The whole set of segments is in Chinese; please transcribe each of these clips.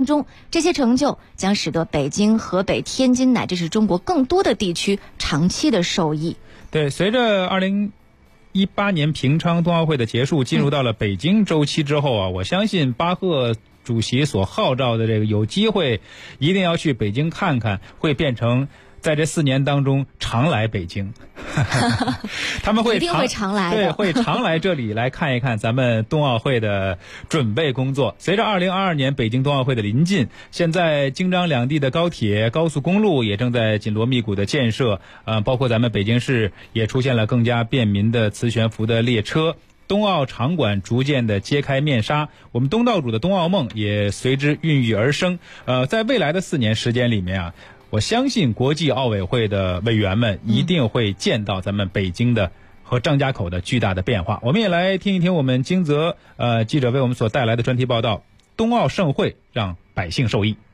中，这些成就将使得北京、河北、天津乃至是中国更多的地区长期的受益。 对，随着2018年平昌冬奥会的结束，进入到了北京周期之后啊，我相信巴赫主席所号召的这个有机会一定要去北京看看，会变成在这4年当中常来北京。他们一定会常来的， 对，会常来这里来看一看咱们冬奥会的准备工作。随着2022年北京冬奥会的临近，现在京张两地的高铁、高速公路也正在紧锣密鼓的建设，包括咱们北京市也出现了更加便民的磁悬浮的列车。冬奥场馆逐渐的揭开面纱，我们东道主的冬奥梦也随之孕育而生。在未来的4年时间里面啊，我相信国际奥委会的委员们一定会见到咱们北京的和张家口的巨大的变化。我们也来听一听我们金泽记者为我们所带来的专题报道：冬奥盛会让百姓受益。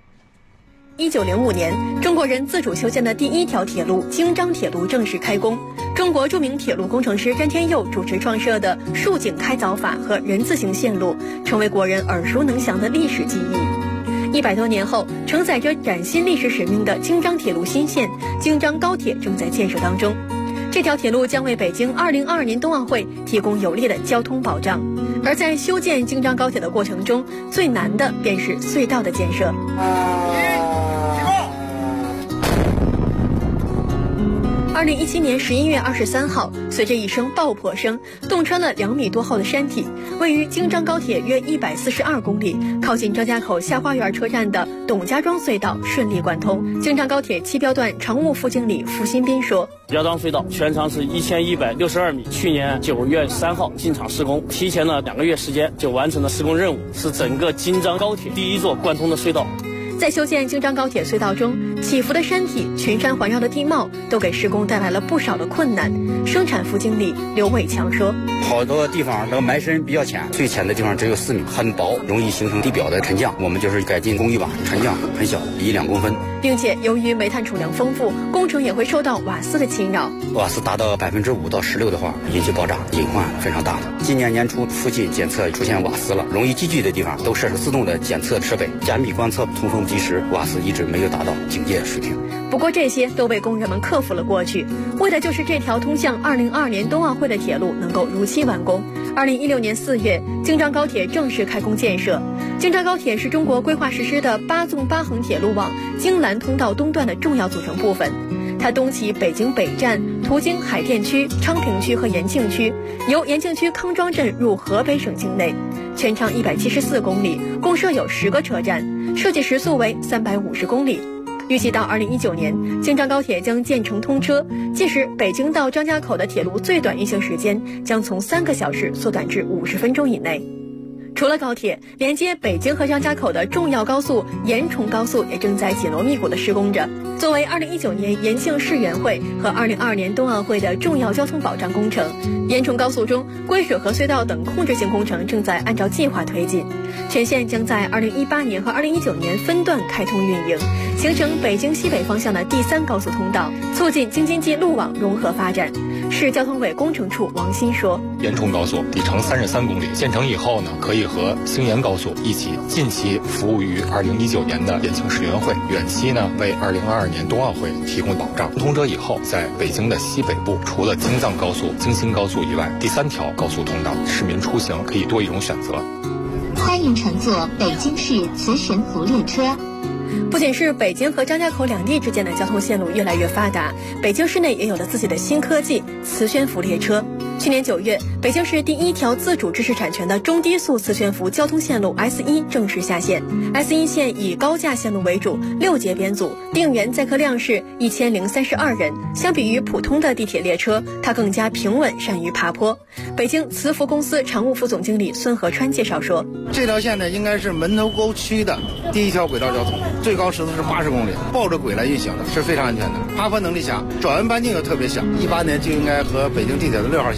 1905年，中国人自主修建的第一条铁路京张铁路正式开工。中国著名铁路工程师詹天佑主持创设的竖井开凿法和人字形线路，成为国人耳熟能详的历史记忆。100多年后，承载着崭新历史使命的京张铁路新线京张高铁正在建设当中。这条铁路将为北京2022年冬奥会提供有力的交通保障。而在修建京张高铁的过程中，最难的便是隧道的建设。2017年11月23号，随着一声爆破声，洞穿了2米多厚的山体，位于京张高铁约142公里、靠近张家口下花园车站的董家庄隧道顺利贯通。京张高铁七标段常务副经理付新斌说： 标庄隧道全长是1162米，去年9月3号进场施工，提前了2个月时间就完成了施工任务，是整个京张高铁第一座贯通的隧道。 在修建京张高铁隧道中，起伏的山体、群山环绕的地貌都给施工带来了不少的困难。生产副经理刘伟强说： 好多地方那个埋深比较浅，最浅的地方只有4米，很薄，容易形成地表的沉降。我们就是改进工艺吧，沉降很小，1-2公分。 并且由于煤炭储量丰富，工程也会受到瓦斯的侵扰。 瓦斯达到5%到16%的话，引起爆炸，隐患非常大的。今年年初附近检测出现瓦斯了，容易积聚的地方都设置自动的检测设备，加密观测，通风及时，瓦斯一直没有达到警戒水平。 不过这些都被工人们克服了过去，为的就是这条通向2022年冬奥会的铁路能够如期完工。2016年4月，京张高铁正式开工建设。京张高铁是中国规划实施的8纵8横铁路网京兰通道东段的重要组成部分。它东起北京北站，途经海淀区、昌平区和延庆区，由延庆区康庄镇入河北省境内，全长174公里，共设有10个车站，设计时速为350公里。预计到2019年，京张高铁将建成通车，届时北京到张家口的铁路最短运行时间将从3个小时缩短至50分钟以内。除了高铁，连接北京和张家口的重要高速延崇高速也正在紧锣密鼓地施工着。作为2019年延庆世园会和2022年冬奥会的重要交通保障工程，延崇高速中归水河隧道等控制性工程正在按照计划推进，全线将在2018年和2019年分段开通运营，形成北京西北方向的第3高速通道，促进京津冀路网融合发展。市交通委工程处王鑫说： 延崇高速里程33公里，建成以后呢，可以和兴延高速一起近期服务于2019年的延庆世园会，远期呢为2022年冬奥会提供保障。通车以后，在北京的西北部，除了京藏高速、京新高速以外，第3条高速通道，市民出行可以多一种选择。 欢迎乘坐北京市磁悬浮列车。 不仅是北京和张家口两地之间的交通线路越来越发达，北京市内也有了自己的新科技——磁悬浮列车。去年9月，北京市第1条自主知识产权的中低速磁悬浮交通线路 S1 正式下线。S1 线以高架线路为主，6节编组，定员载客量是1032人。相比于普通的地铁列车，它更加平稳，善于爬坡。北京磁浮公司常务副总经理孙河川介绍说： 这条线呢，应该是门头沟区的第1条轨道交通，最高时速是80公里，抱着轨来运行的，是非常安全的，爬坡能力强，转弯半径又特别小。18年就应该和北京地铁的6号线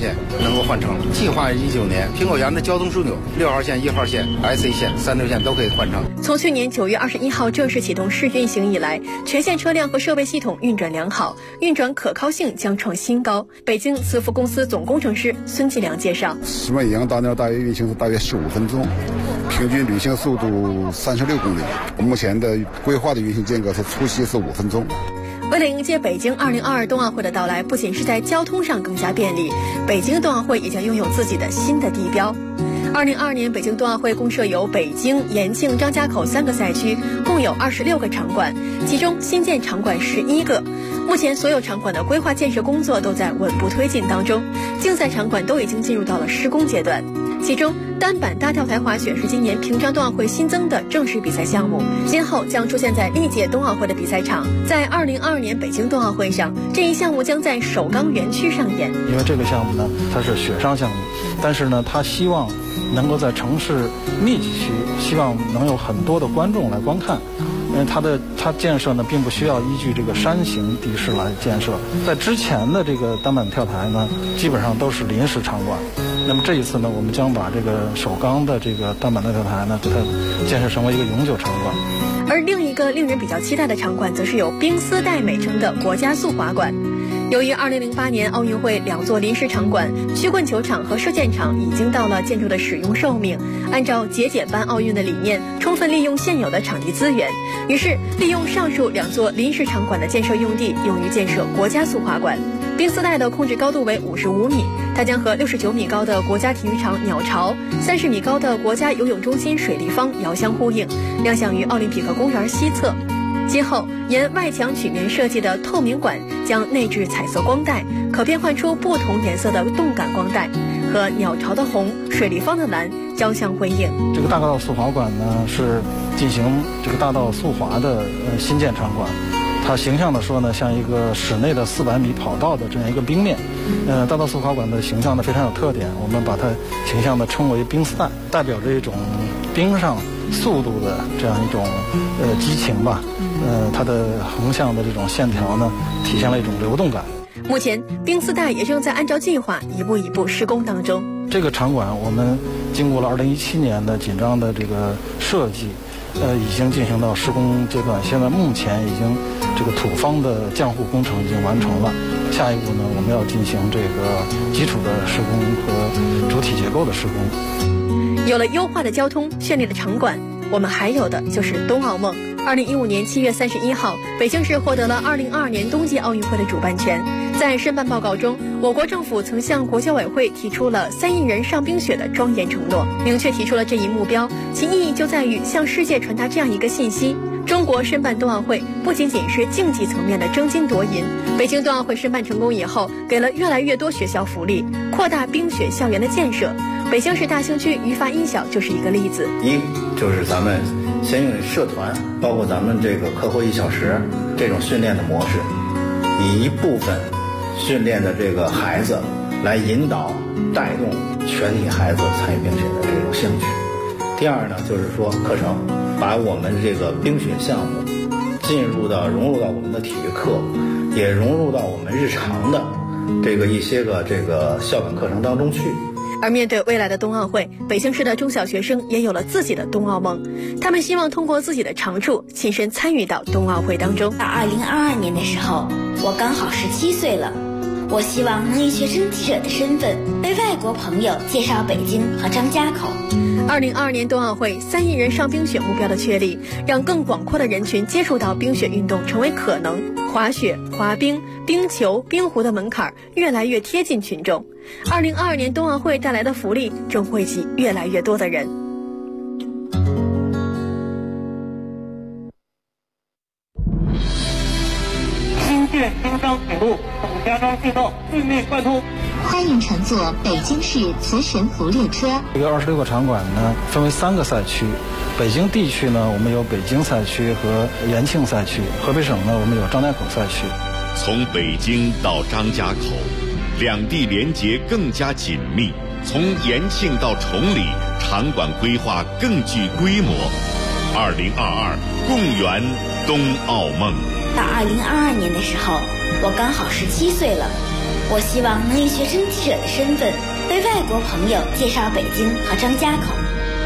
线能够换乘。计划19年，苹果园的交通枢纽6号线、1号线、SC 线、3条线都可以换乘。 从去年9月21号正式启动试运行以来，全线车辆和设备系统运转良好，运转可靠性将创新高。北京磁浮公司总工程师孙继良介绍 ，10万营大鸟大约运行是大约15分钟，平均旅行速度36公里。目前的规划的运行间隔是初期是5分钟。 为了迎接北京2022冬奥会的到来，不仅是在交通上更加便利，北京冬奥会也将拥有自己的新的地标。2022年北京冬奥会共设有北京、延庆、张家口3个赛区，共有26个场馆，其中新建场馆11个。目前所有场馆的规划建设工作都在稳步推进当中，竞赛场馆都已经进入到了施工阶段。其中单板大跳台滑雪是今年平昌冬奥会新增的正式比赛项目，今后将出现在历届冬奥会的比赛场。在2022年北京冬奥会上，这一项目将在首钢园区上演。 因为这个项目呢，它是雪上项目，但是呢，它希望能够在城市密集区，希望能有很多的观众来观看。因为它建设呢，并不需要依据这个山形地势来建设。在之前的这个单板跳台呢，基本上都是临时场馆。那么这一次呢，我们将把这个首钢的这个单板大跳台呢，给它建设成为一个永久场馆。 而另一个令人比较期待的场馆，则是有冰丝带美称的国家速滑馆。由于2008年奥运会2座临时场馆曲棍球场和射箭场已经到了建筑的使用寿命，按照节俭办奥运的理念，充分利用现有的场地资源，于是利用上述2座临时场馆的建设用地，用于建设国家速滑馆。冰丝带的控制高度为55米，它将和69米高的国家体育场鸟巢、30米高的国家游泳中心水立方遥相呼应，亮相于奥林匹克公园西侧。今后沿外墙曲面设计的透明馆将内置彩色光带，可变换出不同颜色的动感光带，和鸟巢的红、水立方的蓝交相辉映。 这个大道速滑馆呢，是进行这个大道速滑的新建场馆。它形象的说呢，像一个室内的400米跑道的这样一个冰面。大道速滑馆的形象呢非常有特点，我们把它形象的称为冰丝带，代表着一种冰上速度的这样一种激情吧。它的横向的这种线条呢，体现了一种流动感。 目前冰丝带也正在按照计划一步一步施工当中。 这个场馆我们经过了2017年的紧张的这个设计，已经进行到施工阶段，现在目前已经这个土方的浆糊工程已经完成了。下一步呢，我们要进行这个基础的施工和主体结构的施工。 有了优化的交通、绚丽的场馆，我们还有的就是冬奥梦。2015年7月31号，北京市获得了2022年冬季奥运会的主办权。在申办报告中，我国政府曾向国教委会提出了3亿人上冰雪的庄严承诺，明确提出了这一目标，其意义就在于向世界传达这样一个信息：中国申办冬奥会不仅仅是竞技层面的争金夺银。北京冬奥会申办成功以后，给了越来越多学校福利，扩大冰雪校园的建设。北京市大兴区于发音小就是一个例子。 一就是咱们先用社团，包括咱们这个课后1小时这种训练的模式，以一部分训练的这个孩子来引导带动全体孩子参与冰雪的这种兴趣。第二呢，就是说课程把我们这个冰雪项目融入到我们的体育课，也融入到我们日常的一些个校本课程当中去。 而面对未来的冬奥会，北京市的中小学生也有了自己的冬奥梦，他们希望通过自己的长处亲身参与到冬奥会当中。 到2022年的时候，我刚好17岁了，我希望能以学生记者的身份为外国朋友介绍北京和张家口。 2022年冬奥会3亿人上冰雪目标的确立，让更广阔的人群接触到冰雪运动成为可能，滑雪、滑冰、冰球、冰壶的门槛越来越贴近群众。2022年冬奥会带来的福利正惠及越来越多的人。 新建京张铁路董家庄隧道顺利贯通。 欢迎乘坐北京市慈神福列车。 这个26个场馆呢，分为3个赛区。北京地区呢，我们有北京赛区和延庆赛区；河北省呢，我们有张家口赛区。 从北京到张家口，两地连结更加紧密；从延庆到崇礼，场馆规划更具规模。2022共圆冬奥梦。 到2022年的时候，我刚好17岁了。我我希望能以学生记者的身份，为外国朋友介绍北京和张家口。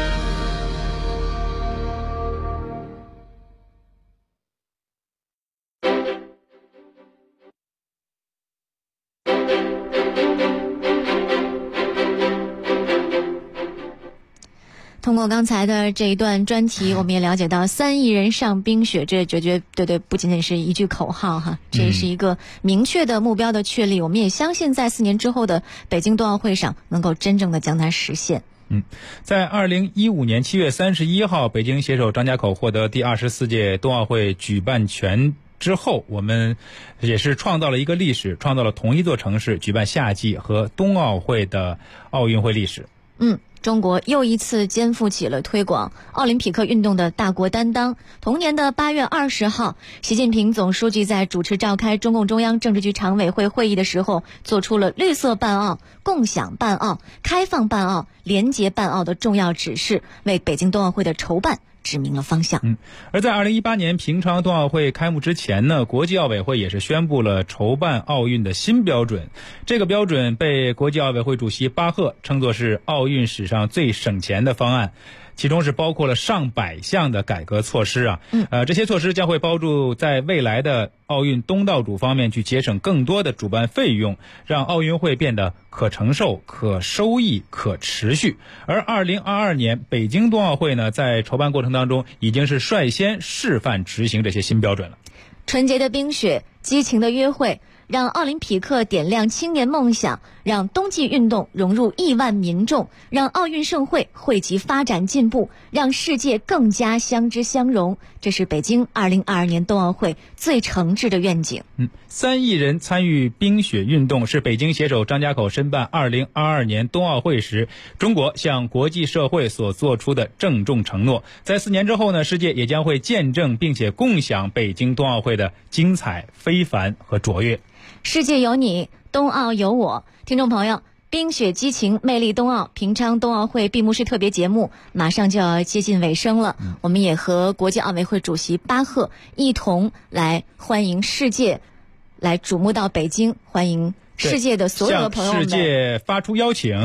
通过刚才的这一段专题，我们也了解到3亿人上冰雪，这绝对不仅仅是一句口号哈，这是一个明确的目标的确立。我们也相信在4年之后的北京冬奥会上能够真正的将它实现。 在2015年7月31号，北京携手张家口获得第24届冬奥会举办权之后，我们也是创造了一个历史，创造了同一座城市举办夏季和冬奥会的奥运会历史。 中国又一次肩负起了推广奥林匹克运动的大国担当。同年的8月20号，习近平总书记在主持召开中共中央政治局常委会会议的时候，做出了绿色办奥、共享办奥、开放办奥、廉洁办奥的重要指示，为北京冬奥会的筹办指明了方向。 而在2018年平昌冬奥会开幕之前呢，国际奥委会也是宣布了筹办奥运的新标准。这个标准被国际奥委会主席巴赫称作是奥运史上最省钱的方案，其中是包括了上百项的改革措施啊。这些措施将会帮助在未来的奥运东道主方面去节省更多的主办费用，让奥运会变得可承受、可收益、可持续。而2022年北京冬奥会呢，在筹办过程当中已经是率先示范执行这些新标准了。 纯洁的冰雪，激情的约会，让奥林匹克点亮青年梦想，让冬季运动融入亿万民众，让奥运盛会惠及发展进步，让世界更加相知相融。这是北京2022年冬奥会最诚挚的愿景。 3亿人参与冰雪运动，是北京携手张家口申办2022年冬奥会时，中国向国际社会所做出的郑重承诺。在4年之后呢，世界也将会见证并且共享北京冬奥会的精彩、非凡和卓越。 世界有你，冬奥有我。听众朋友，冰雪激情魅力冬奥平昌冬奥会闭幕式特别节目马上就要接近尾声了，我们也和国际奥委会主席巴赫一同来欢迎世界来瞩目到北京，欢迎世界的所有的朋友们， 向世界发出邀请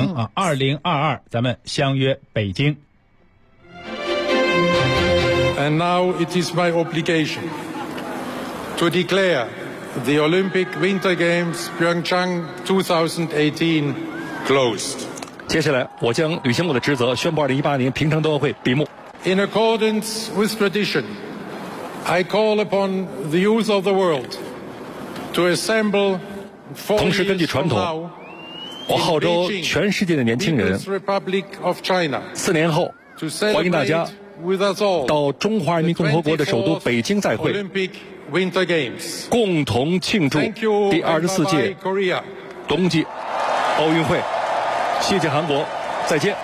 2022咱们相约北京。 And now it is my obligation to declare the Olympic Winter Games Pyeongchang 2018 closed. 接下来，我将履行我的职责，宣布2018年平昌冬奥会闭幕。 In accordance with tradition, I call upon the youth of the world to assemble 同时，根据传统，我号召全世界的年轻人，4年后，欢迎大家到中华人民共和国的首都北京再会，共同庆祝第24届冬季奥运会。谢谢韩国，再见。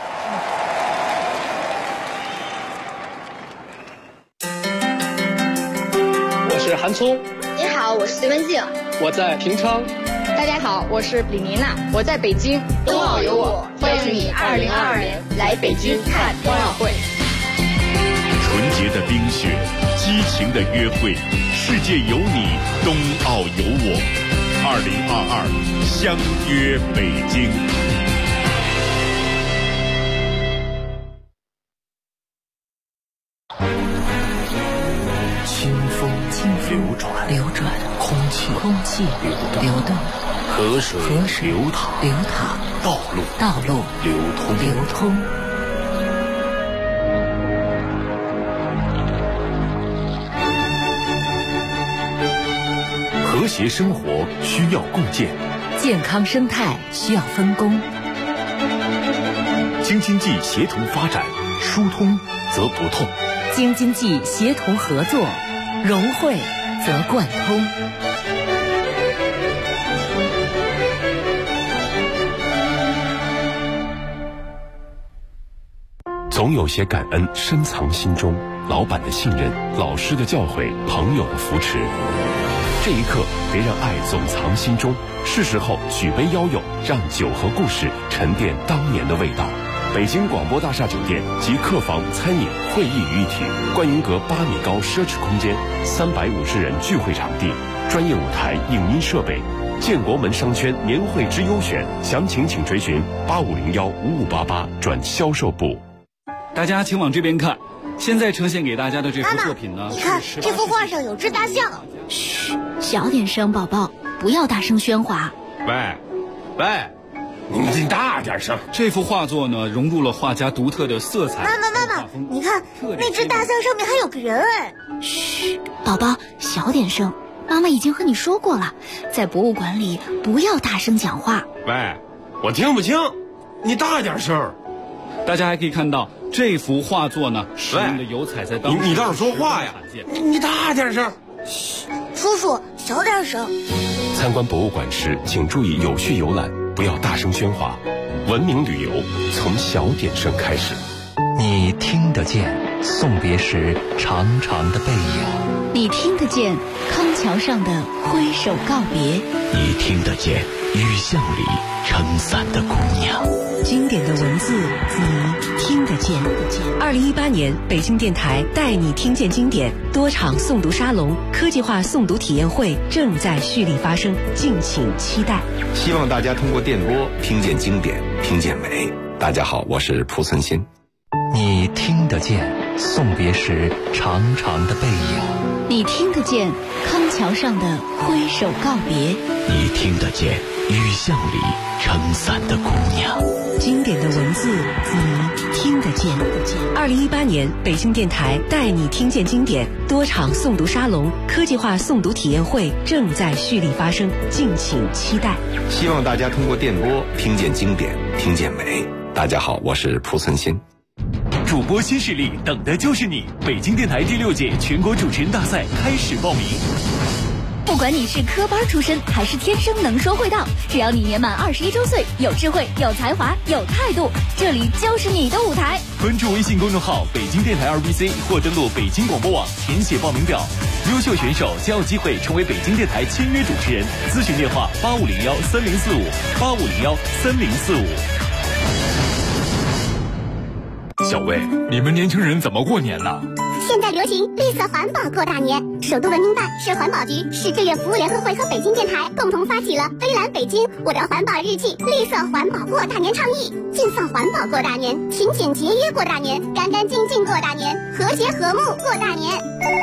我是韩聪。 你好，我是隋文静。 我在平昌。 大家好，我是李妮娜，我在北京。冬奥有我，欢迎你2022年来北京看冬奥会。 纯洁的冰雪，激情的约会，世界有你，冬奥有我。2022相约北京。 清风流转，空气流动，河水流淌，道路流通。 和谐生活需要共建， 健康生态需要分工。 京津冀协同发展，疏通则不痛； 京津冀协同合作，融汇则贯通。 总有些感恩深藏心中，老板的信任，老师的教诲，朋友的扶持。这一刻，别让爱总藏心中，是时候举杯邀友，让酒和故事沉淀当年的味道。北京广播大厦酒店集客房、餐饮、会议于一体，观云阁8米高奢侈空间，350人聚会场地，专业舞台、影音设备， 建国门商圈年会之优选，详情请垂询85015588转销售部。 大家请往这边看，现在呈现给大家的这幅作品呢， 你看这幅画上有只大象。 嘘，小点声，宝宝，不要大声喧哗。 喂，你大点声。 这幅画作呢，融入了画家独特的色彩。 妈妈，你看那只大象上面还有个人哎。 嘘，宝宝，小点声。妈妈已经和你说过了，在博物馆里不要大声讲话。 喂，我听不清，你大点声。 大家还可以看到这幅画作呢，使用的油彩在当时你倒是说话呀！你大点声。 嘘，叔叔小点声。 参观博物馆时，请注意有序游览，不要大声喧哗。文明旅游从小点声开始。 你听得见送别时长长的背影， 你听得见康桥上的挥手告别， 你听得见雨巷里撑伞的姑娘。 经典的文字，你听得见。2018年，北京电台带你听见经典多场诵读沙龙、科技化诵读体验会正在蓄力发生，敬请期待。 希望大家通过电波听见经典，听见美。大家好，我是蒲存昕。 你听得见送别时长长的背影， 你听得见康桥上的挥手告别， 你听得见雨巷里撑伞的姑娘。 经典的文字，你听得见。2018年，北京电台带你听见经典多场诵读沙龙、科技化诵读体验会正在蓄力发生，敬请期待。 希望大家通过电波听见经典，听见美。大家好，我是蒲存昕。 主播新势力等的就是你！北京电台第6届全国主持人大赛开始报名。 不管你是科班出身还是天生能说会道，只要你年满21周岁，有智慧、有才华、有态度，这里就是你的舞台。 关注微信公众号北京电台2BC 或登录北京广播网填写报名表，优秀选手将有机会成为北京电台签约主持人。咨询电话8501304585013045。 小魏，你们年轻人怎么过年呢？ 现在流行绿色环保过大年，首都文明办、市环保局、市志愿服务联合会和北京电台共同发起了“微蓝北京，我的环保日记”绿色环保过大年倡议，尽放环保过大年，勤俭节约过大年，干干净净过大年，和谐和睦过大年。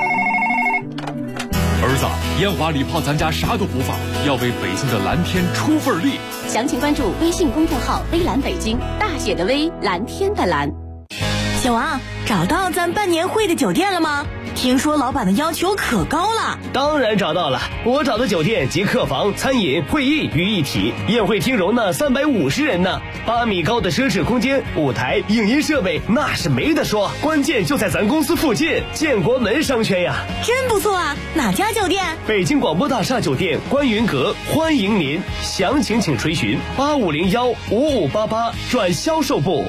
儿子，烟花礼炮咱家啥都不放，要为北京的蓝天出份力。 详情关注微信公众号“微蓝北京”，大写的微，蓝天的蓝。 小王，找到咱办年会的酒店了吗？听说老板的要求可高了。 当然找到了，我找的酒店集客房、餐饮、会议于一体，宴会厅容纳350人呢，8米高的奢侈空间，舞台、影音设备那是没得说，关键就在咱公司附近，建国门商圈呀。 真不错啊，哪家酒店？ 北京广播大厦酒店观云阁，欢迎您，详情请垂询85015588转销售部。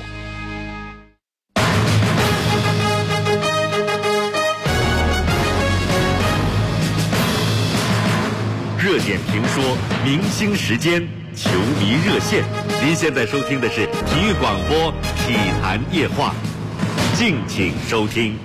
热点评说，明星时间，球迷热线。您现在收听的是体育广播体坛夜话，敬请收听。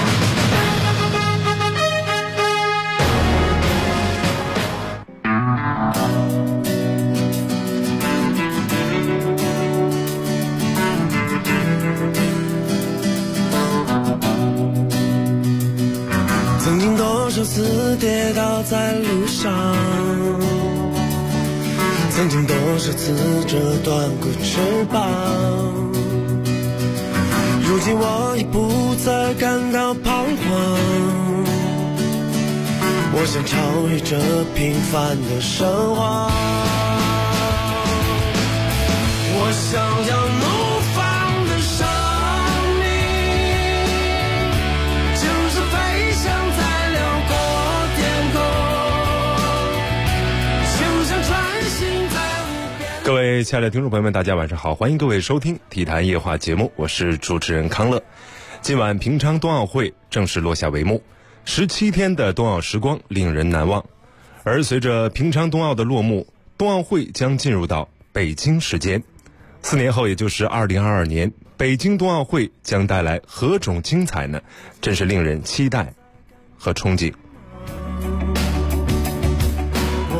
曾经多少次跌倒在路上，曾经多少次折断过翅膀，如今我已不再感到彷徨，我想超越这平凡的生活，我想要怒放的生命，就是飞翔在辽国天空，就像穿行在无边。 各位亲爱的听众朋友们，大家晚上好，欢迎各位收听体坛夜话节目，我是主持人康乐。今晚平昌冬奥会正式落下帷幕，17天的冬奥时光令人难忘。而随着平昌冬奥的落幕，冬奥会将进入到北京时间。4年后，也就是2022年，北京冬奥会将带来何种精彩呢？真是令人期待和憧憬。 我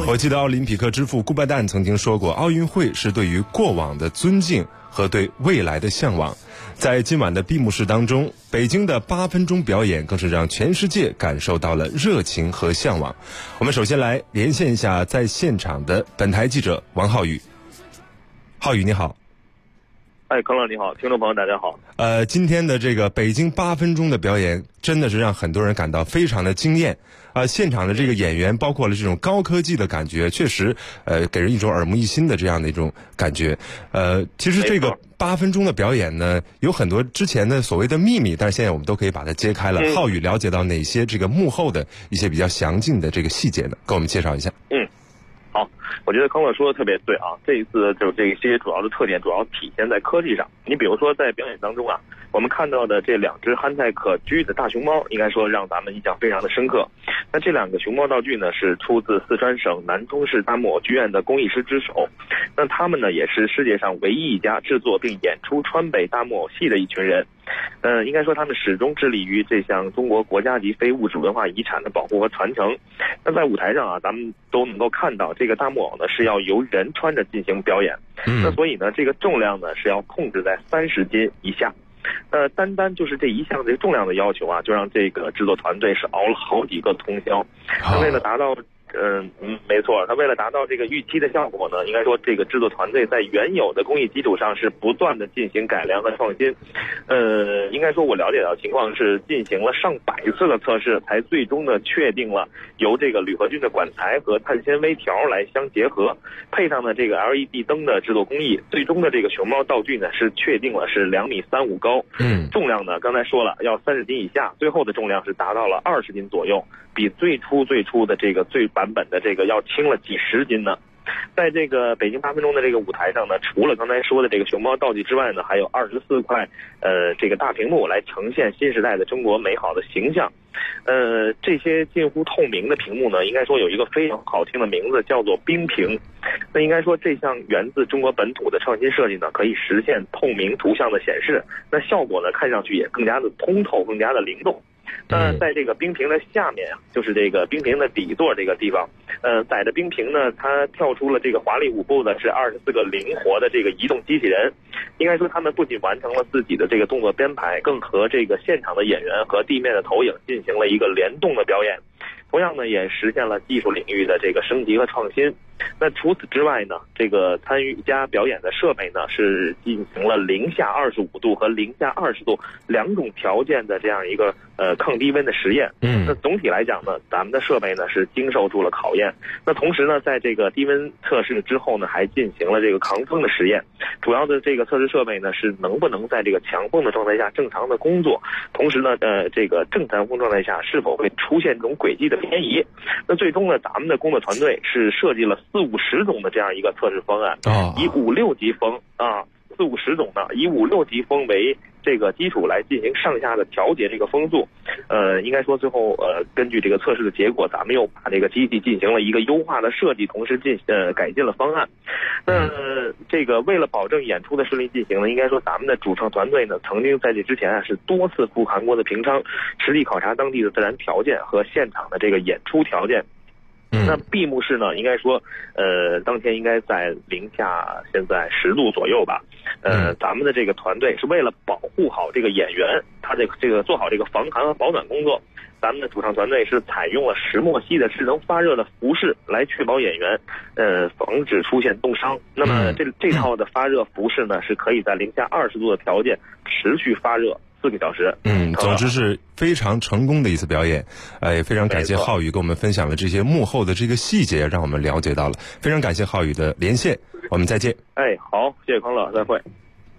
我记得奥林匹克之父顾拜旦曾经说过，奥运会是对于过往的尊敬和对未来的向往。在今晚的闭幕式当中，北京的8分钟表演更是让全世界感受到了热情和向往。我们首先来连线一下在现场的本台记者王浩宇。浩宇你好。 康乐你好，听众朋友大家好。 今天的这个北京8分钟的表演真的是让很多人感到非常的惊艳。现场的这个演员包括了这种高科技的感觉，确实给人一种耳目一新的这样的一种感觉。其实这个8分钟的表演呢，有很多之前的所谓的秘密，但是现在我们都可以把它揭开了。浩宇了解到哪些这个幕后的一些比较详尽的这个细节呢？给我们介绍一下。 好，我觉得康乐说的特别对啊。这一次就这些主要的特点主要体现在科技上。你比如说在表演当中啊，我们看到的这2只憨态可掬的大熊猫，应该说让咱们印象非常的深刻。那这2个熊猫道具呢，是出自四川省南通市大木偶剧院的工艺师之手。那他们呢，也是世界上唯一一家制作并演出川北大木偶戏的一群人。应该说他们始终致力于这项中国国家级非物质文化遗产的保护和传承。那在舞台上啊，咱们都能够看到这个大木偶呢是要由人穿着进行表演。那所以呢，这个重量呢是要控制在30斤以下。单就是这一项这个重量的要求啊，就让这个制作团队是熬了好几个通宵。为了达到没错，他为了达到这个预期的效果呢，应该说这个制作团队在原有的工艺基础上是不断的进行改良和创新。应该说我了解到情况是进行了上百次的测试，才最终的确定了由这个铝合金的管材和碳纤维条来相结合，配上了这个 LED 灯的制作工艺，最终的这个熊猫道具呢是确定了是2.35米高。重量呢刚才说了要30斤以下，最后的重量是达到了20斤左右，比最初的这个最版本的这个要轻了几十斤呢。在这个北京8分钟的这个舞台上呢，除了刚才说的这个熊猫道具之外呢，还有24块这个大屏幕来呈现新时代的中国美好的形象。这些近乎透明的屏幕呢，应该说有一个非常好听的名字，叫做冰屏。那应该说这项源自中国本土的创新设计呢，可以实现透明图像的显示，那效果呢看上去也更加的通透，更加的灵动。在这个冰屏的下面啊，就是这个冰屏的底座这个地方，载着冰屏呢，它跳出了这个华丽舞步的是24个灵活的这个移动机器人。应该说他们不仅完成了自己的这个动作编排，更和这个现场的演员和地面的投影进行了一个联动的表演。同样呢，也实现了技术领域的这个升级和创新。那除此之外呢，这个参与加表演的设备呢，是进行了零下25度和零下20度2种条件的这样一个抗低温的实验。那总体来讲呢，咱们的设备呢是经受住了考验。那同时呢，在这个低温测试之后呢，还进行了这个抗风的实验。主要的这个测试设备呢，是能不能在这个强风的状态下正常的工作，同时呢，这个正强风状态下是否会出现这种轨迹的偏移。那最终呢，咱们的工作团队是设计了40-50种的这样一个测试方案，以5-6级风40-50种呢，以5-6级风为这个基础来进行上下的调节这个风速。应该说最后根据这个测试的结果，咱们又把这个机器进行了一个优化的设计，同时改进了方案。那这个为了保证演出的顺利进行呢，应该说咱们的主创团队呢，曾经在这之前啊是多次赴韩国的平昌，实地考察当地的自然条件和现场的这个演出条件。那闭幕式呢，应该说当天应该在零下现在10度左右吧。咱们的这个团队是为了保护好这个演员，他这个做好这个防寒和保暖工作，咱们的主创团队是采用了石墨烯的智能发热的服饰来确保演员防止出现冻伤。那么这套的发热服饰呢，是可以在零下20度的条件持续发热4个小时。 总之是非常成功的一次表演。也非常感谢浩宇跟我们分享了这些幕后的这个细节，让我们了解到了。非常感谢浩宇的连线，我们再见。 好，谢谢康乐，再会。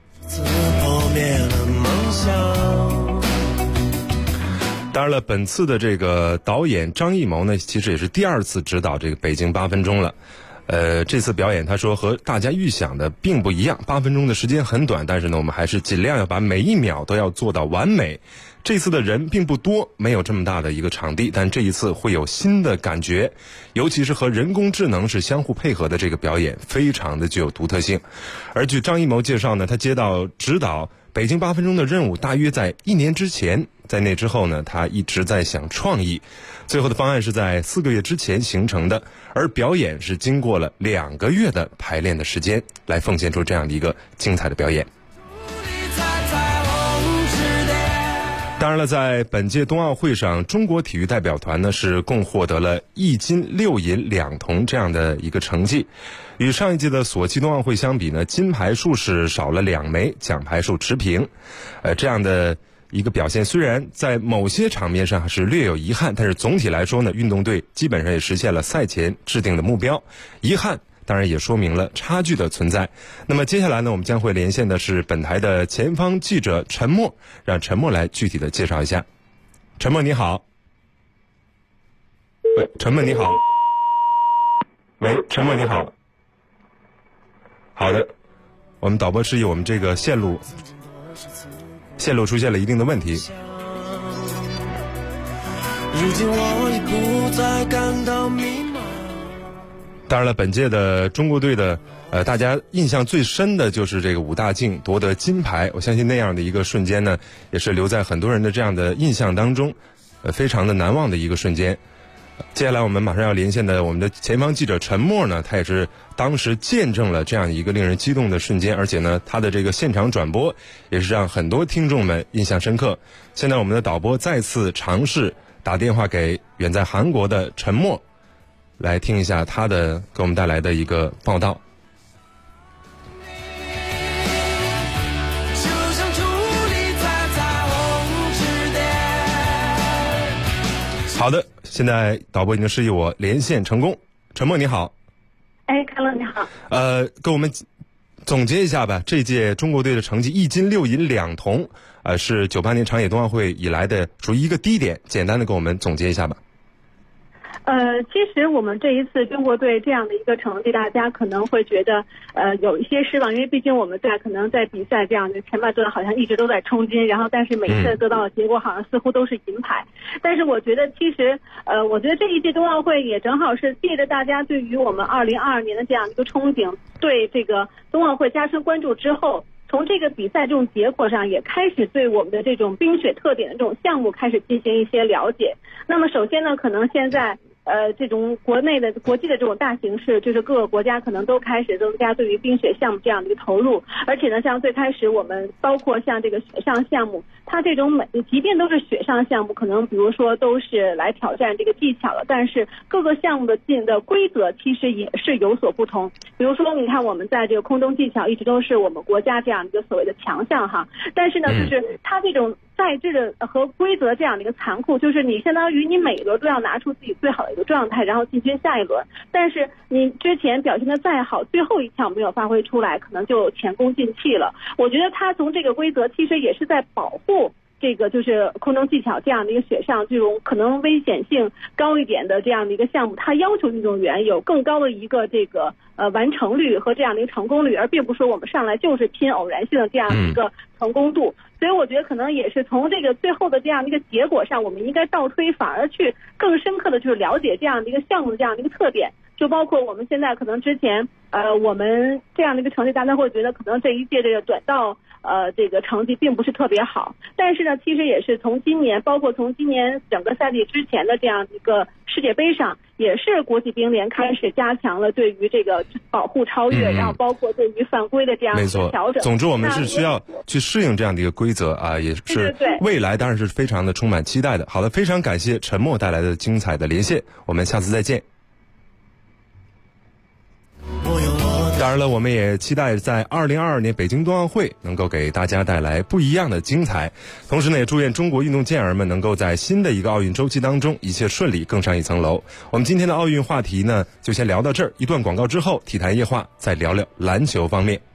当然了，本次的这个导演张艺谋呢，其实也是第2次指导这个北京8分钟了。这次表演他说和大家预想的并不一样，8分钟的时间很短，但是呢我们还是尽量要把每一秒都要做到完美。这次的人并不多，没有这么大的一个场地，但这一次会有新的感觉，尤其是和人工智能是相互配合的这个表演，非常的具有独特性。而据张艺谋介绍呢，他接到指导北京8分钟的任务大约在1年之前，在那之后呢，他一直在想创意，最后的方案是在4个月之前形成的，而表演是经过了2个月的排练的时间，来奉献出这样的一个精彩的表演。当然了，在本届冬奥会上，中国体育代表团呢是共获得了1金6银2铜这样的一个成绩。与上一届的索契冬奥会相比呢，金牌数是少了2枚，奖牌数持平。这样的一个表现虽然在某些场面上是略有遗憾，但是总体来说呢，运动队基本上也实现了赛前制定的目标。遗憾当然也说明了差距的存在。那么接下来呢，我们将会连线的是本台的前方记者陈默，让陈默来具体的介绍一下。陈默你好。喂，陈默你好。喂，陈默你好。好的，我们导播示意我们这个线路出现了一定的问题。如今我已不再感到迷茫。当然了，本届的中国队的大家印象最深的就是这个武大靖夺得金牌，我相信那样的一个瞬间呢，也是留在很多人的这样的印象当中，非常的难忘的一个瞬间。接下来我们马上要连线的我们的前方记者陈默呢，他也是当时见证了这样一个令人激动的瞬间，而且呢，他的这个现场转播也是让很多听众们印象深刻。现在我们的导播再次尝试打电话给远在韩国的陈默，来听一下他的给我们带来的一个报道。好的，现在导播已经示意我连线成功。陈默你好。 康乐你好。 跟我们总结一下吧，这届中国队的成绩1金6银2铜，是98年长野冬奥会以来的属于一个低点，简单的给我们总结一下吧。 其实我们这一次中国队这样的一个成绩，大家可能会觉得有一些失望，因为毕竟我们可能在比赛这样的前半段好像一直都在冲金，然后但是每次得到的结果好像似乎都是银牌。但是我觉得其实我觉得这一届冬奥会也正好是借着大家对于我们2022年的这样一个憧憬，对这个冬奥会加深关注之后，从这个比赛这种结果上也开始对我们的这种冰雪特点的这种项目开始进行一些了解。那么首先呢，可能现在这种国际的这种大形势，就是各个国家可能都开始增加对于冰雪项目这样的一个投入，而且呢，像最开始我们包括像这个雪上项目，它这种即便都是雪上项目，可能比如说都是来挑战这个技巧了，但是各个项目的规则其实也是有所不同。比如说，你看我们在这个空中技巧一直都是我们国家这样一个所谓的强项哈，但是呢，就是它这种赛制的和规则这样的一个残酷，就是你相当于你每一轮都要拿出自己最好的一个状态，然后进军下一轮。但是你之前表现的再好，最后一项没有发挥出来，可能就前功尽弃了。我觉得他从这个规则其实也是在保护这个就是空中技巧这样的一个雪上这种可能危险性高一点的这样的一个项目，他要求运动员有更高的一个这个完成率和这样的一个成功率，而并不是说我们上来就是拼偶然性的这样的一个成功度。所以我觉得可能也是从这个最后的这样的一个结果上，我们应该倒推，反而去更深刻的就是了解这样的一个项目的这样的一个特点。就包括我们现在可能之前我们这样的一个成绩，大家会觉得可能这一届这个短道这个成绩并不是特别好，但是呢，其实也是从今年，包括从今年整个赛季之前的这样一个世界杯上，也是国际冰联开始加强了对于这个保护超越，然后包括对于犯规的这样一个调整。 总之我们是需要去适应这样的一个规则啊，也是未来当然是非常的充满期待的。好的，非常感谢陈默带来的精彩的连线，我们下次再见。当然了，我们也期待在2022年北京冬奥会能够给大家带来不一样的精彩。同时呢，也祝愿中国运动健儿们能够在新的一个奥运周期当中一切顺利，更上一层楼。我们今天的奥运话题呢，就先聊到这儿。一段广告之后，体坛夜话再聊聊篮球方面。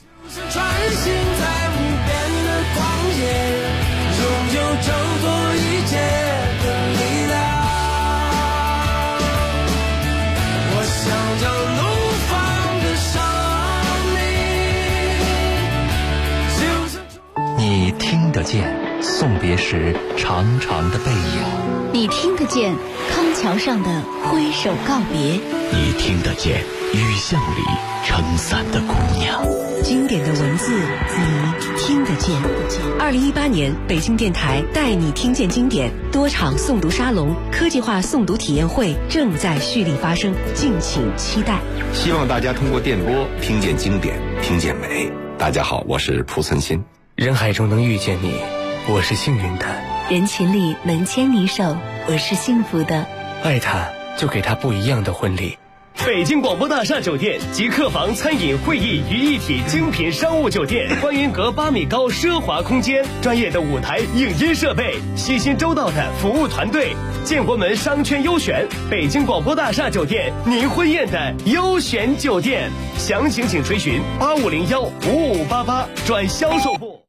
你听得见送别时长长的背影， 你听得见康桥上的挥手告别， 你听得见雨巷里撑伞的姑娘。 经典的文字你听得见。2018年北京电台带你听见经典多场诵读沙龙、科技化诵读体验会正在蓄力发生，敬请期待。 希望大家通过电波听见经典，听见美。大家好，我是蒲存昕。 人海中能遇见你，我是幸运的； 人群里能牵你手，我是幸福的。 爱他，就给他不一样的婚礼。 北京广播大厦酒店集客房、餐饮、会议于一体精品商务酒店，观云阁8米高奢华空间，专业的舞台影音设备，悉心周到的服务团队，建国门商圈优选，北京广播大厦酒店您婚宴的优选酒店。详情请垂询8501-5588转销售部。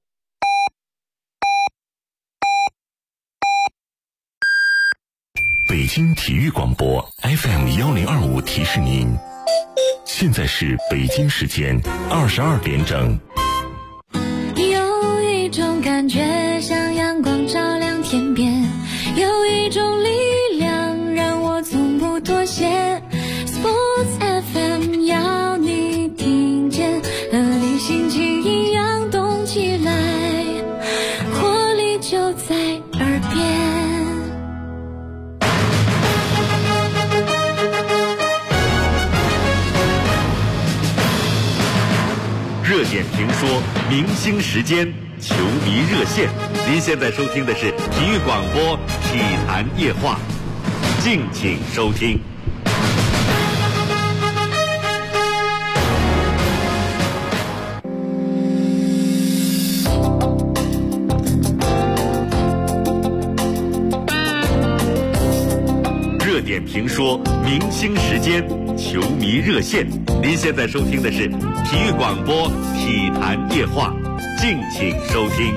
北京体育广播 FM1025提示您，现在是北京时间22点整。 有一种感觉像阳光照亮天边，有一种力量让我从不妥协。 Sports FM 要你听见，和你心情一样动起来，活力就在耳边。 热点评说，明星时间，球迷热线。您现在收听的是体育广播体坛夜话，敬请收听。热点评说，明星时间，球迷热线。您现在收听的是体育广播体坛夜话，敬请收听。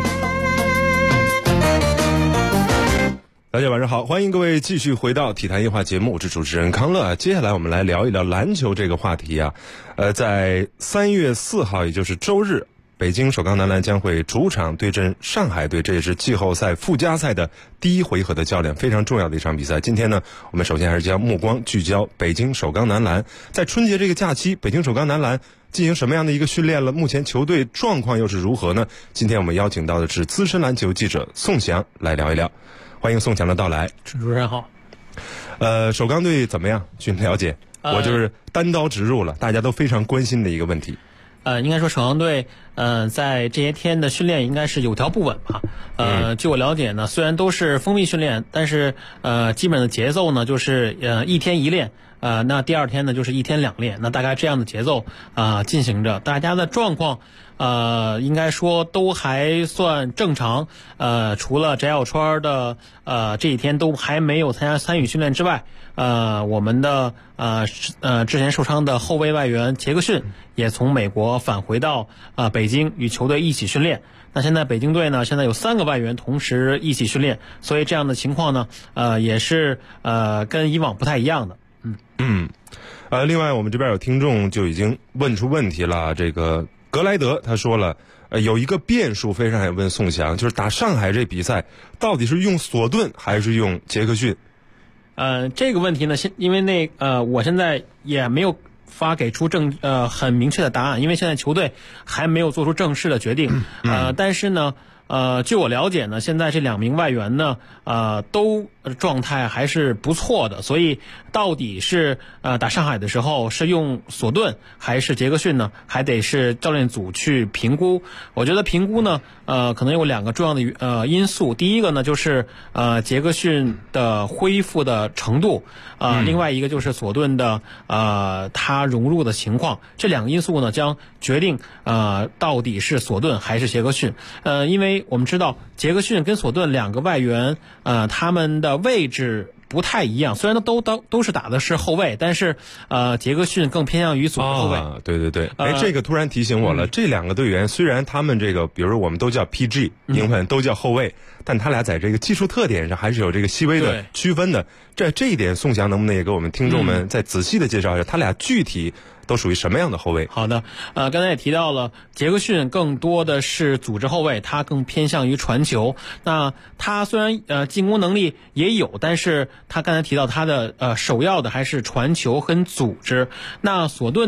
大家晚上好，欢迎各位继续回到体坛夜话节目，我是主持人康乐。接下来我们来聊一聊篮球这个话题啊。在3月4号，也就是周日，北京首钢男篮将会主场对阵上海队，这也是季后赛附加赛的第一回合的较量，非常重要的一场比赛。今天呢，我们首先还是将目光聚焦北京首钢男篮。在春节这个假期，北京首钢男篮进行什么样的一个训练了？目前球队状况又是如何呢？今天我们邀请到的是资深篮球记者宋翔来聊一聊。欢迎宋翔的到来。 主持人好。 首钢队怎么样？据了解，我就是单刀直入了，大家都非常关心的一个问题。 应该说首钢队在这些天的训练应该是有条不紊吧。据我了解呢，虽然都是封闭训练，但是基本的节奏呢就是一天一练，那第二天呢就是一天两练，那大概这样的节奏进行着。大家的状况应该说都还算正常。除了翟小川的这几天都还没有参与训练之外，我们的之前受伤的后卫外援杰克逊也从美国返回到北京与球队一起训练。那现在北京队呢，现在有3个外援同时一起训练，所以这样的情况呢，也是跟以往不太一样的。 另外我们这边有听众就已经问出问题了，这个格莱德他说了，有一个变数非常想问宋翔，就是打上海这比赛到底是用索顿还是用杰克逊？ 这个问题呢，因为我现在也没有发给出很明确的答案，因为现在球队还没有做出正式的决定。但是呢，据我了解呢，现在这2名外援呢，都状态还是不错的，所以到底是打上海的时候是用索顿还是杰克逊呢，还得是教练组去评估。我觉得评估呢，可能有2个重要的因素。第一个呢，就是杰克逊的恢复的程度，另外一个就是索顿的他融入的情况。这2个因素呢，将决定到底是索顿还是杰克逊。因为我们知道杰克逊跟索顿2个外援，他们的位置不太一样，虽然都是打的是后卫，但是杰克逊更偏向于左后卫。 对对对，这个突然提醒我了，这2个队员虽然他们这个，比如说我们都叫 PG， 英文都叫后卫，但他俩在这个技术特点上还是有这个细微的区分的。这一点，宋翔能不能也给我们听众们再仔细的介绍一下，他俩具体都属于什么样的后卫？ 好的，刚才也提到了，杰克逊更多的是组织后卫，他更偏向于传球。那他虽然进攻能力也有，但是他刚才提到他的首要的还是传球跟组织。那索顿呢，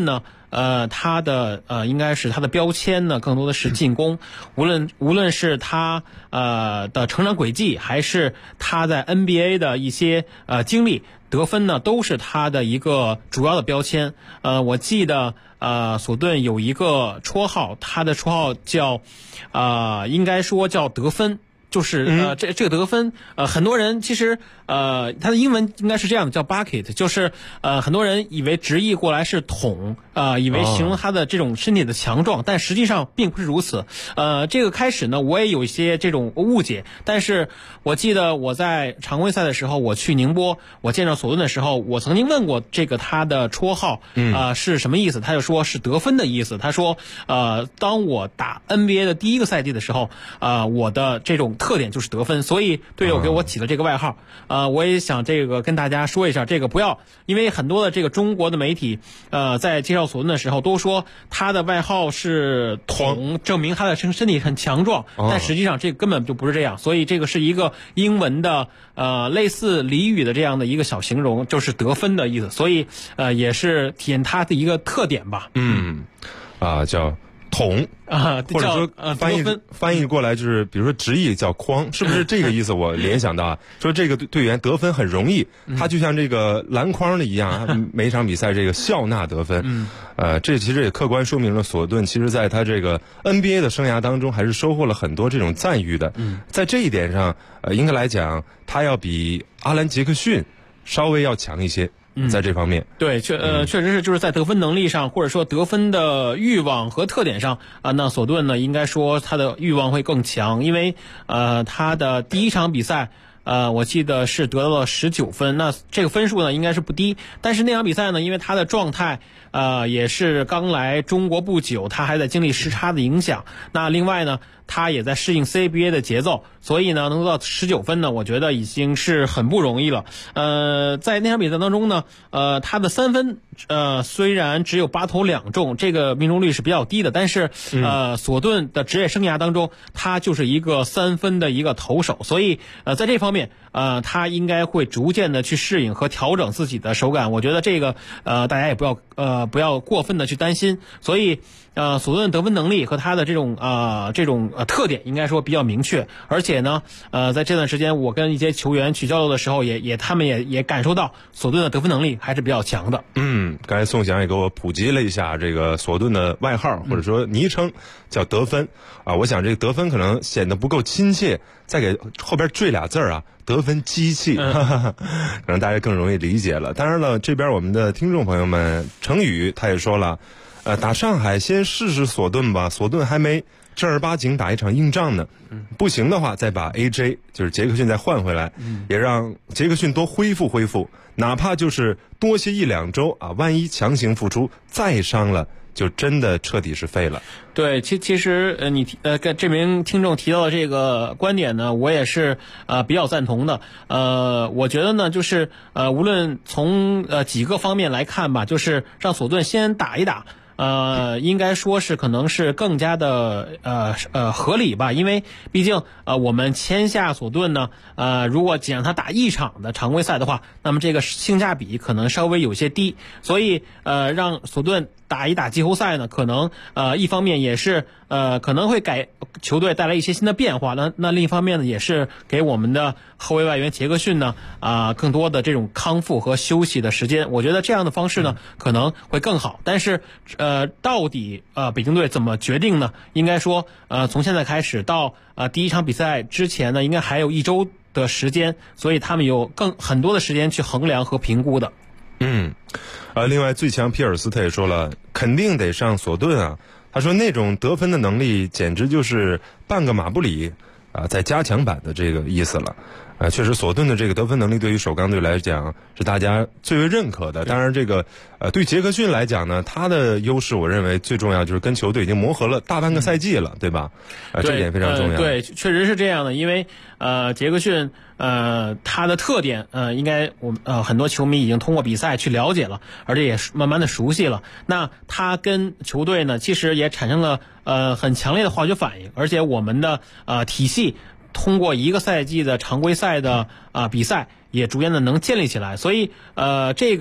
他的应该是他的标签呢，更多的是进攻。无论是他的成长轨迹，还是他在 NBA 的一些经历，得分呢都是他的一个主要的标签。我记得索顿有一个绰号，他的绰号叫应该说叫得分。就是这个得分很多人其实它的英文应该是这样的，叫 bucket， 就是很多人以为直译过来是桶，以为形容他的这种身体的强壮，但实际上并不是如此。这个开始呢我也有一些这种误解，但是我记得我在常规赛的时候，我去宁波，我见到索顿的时候，我曾经问过这个他的绰号是什么意思，他就说是得分的意思。他说当我打 NBA 的第一个赛季的时候，我的这种特点就是得分，所以队友给我起了这个外号。我也想这个跟大家说一下，这个不要，因为很多的这个中国的媒体在介绍索顿的时候都说他的外号是桶，证明他的身体很强壮，但实际上这个根本就不是这样。所以这个是一个英文的类似俚语的这样的一个小形容，就是得分的意思，所以也是体现他的一个特点吧。 叫桶或者说翻译过来就是，比如说直译叫筐，是不是这个意思？我联想到说这个队员得分很容易，他就像这个篮筐的一样，每场比赛这个笑纳得分。这其实也客观说明了索顿其实在他这个 NBA 的生涯当中还是收获了很多这种赞誉的。在这一点上，应该来讲，他要比阿兰·杰克逊稍微要强一些。在这方面， 对，确实是就是在得分能力上，或者说得分的欲望和特点上那索顿呢，应该说他的欲望会更强，因为他的第一场比赛我记得是得到了19分，那这个分数呢应该是不低，但是那场比赛呢，因为他的状态也是刚来中国不久，他还在经历时差的影响，那另外呢他也在适应 CBA 的节奏，所以呢能得到19分呢，我觉得已经是很不容易了。在那场比赛当中呢他的3分虽然只有8投2中，这个命中率是比较低的，但是索顿的职业生涯当中他就是一个3分的一个投手，所以在这方面他应该会逐渐的去适应和调整自己的手感，我觉得这个大家也不要过分的去担心。所以索顿得分能力和他的这种特点应该说比较明确，而且呢在这段时间我跟一些球员去交流的时候，他们也感受到索顿的得分能力还是比较强的。 刚才宋翔也给我普及了一下这个索顿的外号或者说昵称叫得分我想这个得分可能显得不够亲切，再给后边缀俩字得分机器可能大家更容易理解了。当然了，这边我们的听众朋友们，程宇他也说了打上海先试试索顿吧，索顿还没正儿八经打一场硬仗呢，不行的话再把 AJ 就是杰克逊再换回来，也让杰克逊多恢复，哪怕就是多些1-2周万一强行复出再伤了，就真的彻底是废了。 对，其实你跟这名听众提到的这个观点呢，我也是比较赞同的。我觉得呢，就是无论从几个方面来看吧，就是让索顿先打一打。应该说是可能是更加的合理吧，因为毕竟我们签下索顿呢，如果仅让他打一场的常规赛的话，那么这个性价比可能稍微有些低，所以让索顿打一打季后赛呢，可能一方面也是可能会给球队带来一些新的变化，那另一方面呢，也是给我们的后卫外援杰克逊呢更多的这种康复和休息的时间，我觉得这样的方式呢可能会更好。但是到底北京队怎么决定呢？应该说从现在开始到第一场比赛之前呢，应该还有1周的时间，所以他们有很多的时间去衡量和评估的。 另外最强皮尔斯他也说了，肯定得上索顿他说那种得分的能力简直就是半个马布里在加强版的这个意思了。确实索顿的这个得分能力对于首钢队来讲是大家最为认可的。当然这个对杰克逊来讲呢，他的优势我认为最重要就是跟球队已经磨合了大半个赛季了，对吧？这点非常重要。 对，确实是这样的，因为杰克逊他的特点应该我们很多球迷已经通过比赛去了解了，而且也慢慢的熟悉了。那他跟球队呢其实也产生了很强烈的化学反应，而且我们的体系通过一个赛季的常规赛的比赛也逐渐的能建立起来，所以这个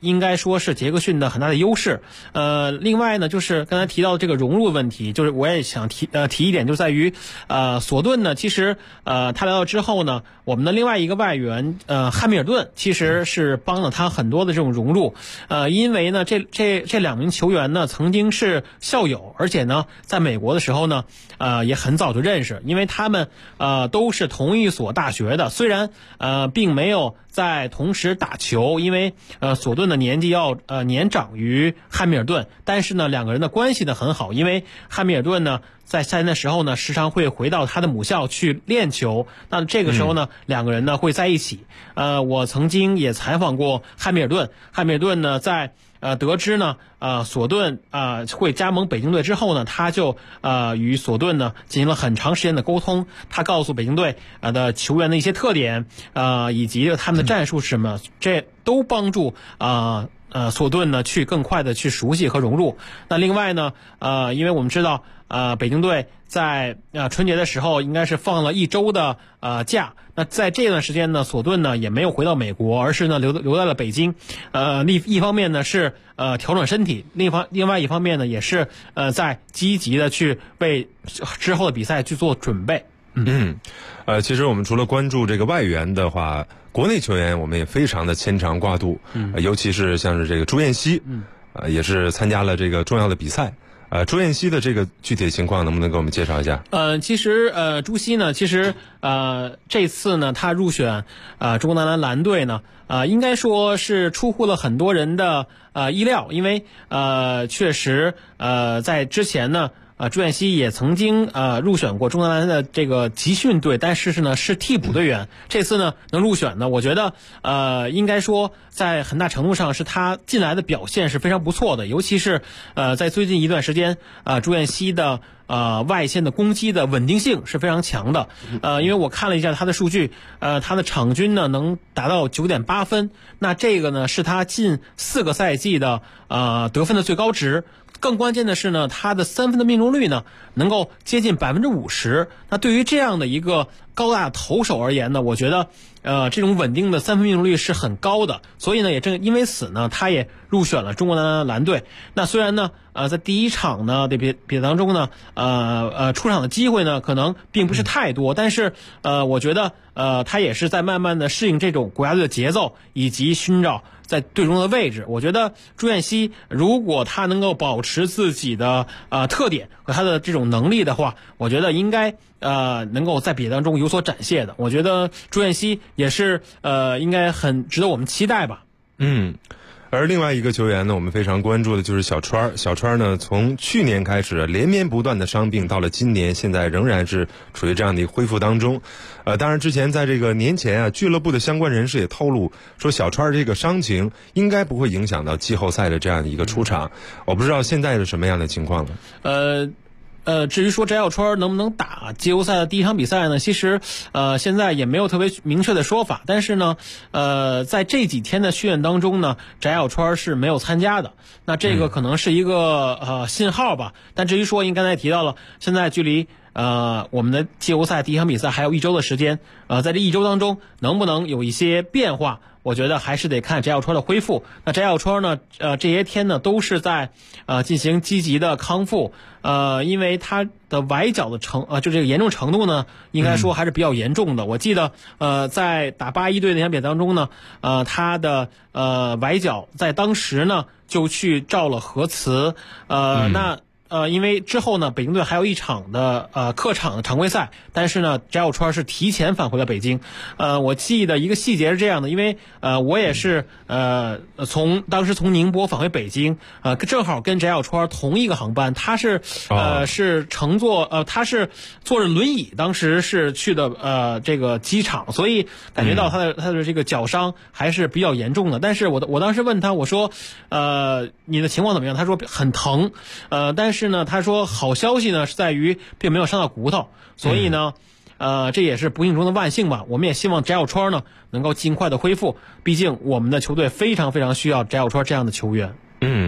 应该说是杰克逊的很大的优势。另外呢，就是刚才提到的这个融入问题，就是我也想提一点，就在于索顿呢，其实他来到之后呢，我们的另外一个外援汉密尔顿其实是帮了他很多的这种融入。因为呢这2名球员呢曾经是校友，而且呢在美国的时候呢也很早就认识，因为他们都是同一所大学的，虽然并没有在同时打球，因为索顿的年纪要年长于汉密尔顿，但是呢两个人的关系呢很好，因为汉密尔顿呢在夏天的时候呢时常会回到他的母校去练球，那这个时候呢两个人呢会在一起。我曾经也采访过汉密尔顿呢在得知呢索顿会加盟北京队之后呢，他就与索顿呢进行了很长时间的沟通，他告诉北京队的球员的一些特点以及他们的战术是什么，这都帮助索顿呢去更快的去熟悉和融入。那另外呢因为我们知道北京队在春节的时候应该是放了1周的假，那在这段时间呢索顿呢也没有回到美国，而是呢留在了北京。一方面呢是调整身体，另外一方面呢也是在积极的去为之后的比赛去做准备。 其实我们除了关注这个外援的话，国内球员我们也非常的牵肠挂肚，尤其是像是这个朱彦西，也是参加了这个重要的比赛。朱彦西的这个具体的情况能不能给我们介绍一下？ 其实朱熹呢，其实这次呢他入选中国男篮蓝队呢，应该说是出乎了很多人的意料，因为确实在之前呢朱彦西也曾经入选过中国男篮的这个集训队，但是呢是替补队员。这次呢能入选呢，我觉得应该说在很大程度上是他进来的表现是非常不错的，尤其是在最近一段时间朱彦西的外线的攻击的稳定性是非常强的。因为我看了一下他的数据，他的场均呢能达到9.8分，那这个呢是他近4个赛季的得分的最高值。更关键的是呢，他的3分的命中率呢能够接近50%。那对于这样的一个高大投手而言呢，我觉得这种稳定的3分命中率是很高的，所以呢也正因为此呢，他也入选了中国男篮蓝队。那虽然呢在第一场呢的比赛当中呢出场的机会呢可能并不是太多，但是我觉得他也是在慢慢的适应这种国家队的节奏以及寻找在队中的位置。我觉得朱彦西如果他能够保持自己的特点和他的这种能力的话，我觉得应该能够在比赛当中有所展现的。我觉得朱彦西也是应该很值得我们期待吧。 而另外一个球员呢，我们非常关注的就是小川。小川呢，从去年开始连绵不断的伤病，到了今年，现在仍然是处于这样的一个恢复当中。当然之前在这个年前俱乐部的相关人士也透露说，小川这个伤情应该不会影响到季后赛的这样的一个出场。我不知道现在是什么样的情况了。 至于说翟小川能不能打季后赛的第一场比赛呢？其实现在也没有特别明确的说法。但是呢，在这几天的训练当中呢，翟小川是没有参加的。那这个可能是一个信号吧。但至于说，您刚才也提到了，现在距离我们的季后赛第一场比赛还有1周的时间。在这1周当中，能不能有一些变化？我觉得还是得看翟小川的恢复。那翟小川呢，这些天呢都是在进行积极的康复。因为他的崴脚的就这个严重程度呢，应该说还是比较严重的。我记得在打81队那场比赛当中呢，他的崴脚在当时呢就去照了核磁。那因为之后呢，北京队还有一场的客场的常规赛，但是呢，翟小川是提前返回了北京。我记得一个细节是这样的，因为我也是当时从宁波返回北京，正好跟翟小川同一个航班，他是乘坐他是坐着轮椅，当时是去的这个机场，所以感觉到他的这个脚伤还是比较严重的。但是我当时问他，我说你的情况怎么样？他说很疼。但是呢，他说好消息呢是在于并没有伤到骨头，所以呢，这也是不幸中的万幸吧。我们也希望翟小川呢能够尽快的恢复，毕竟我们的球队非常非常需要翟小川这样的球员。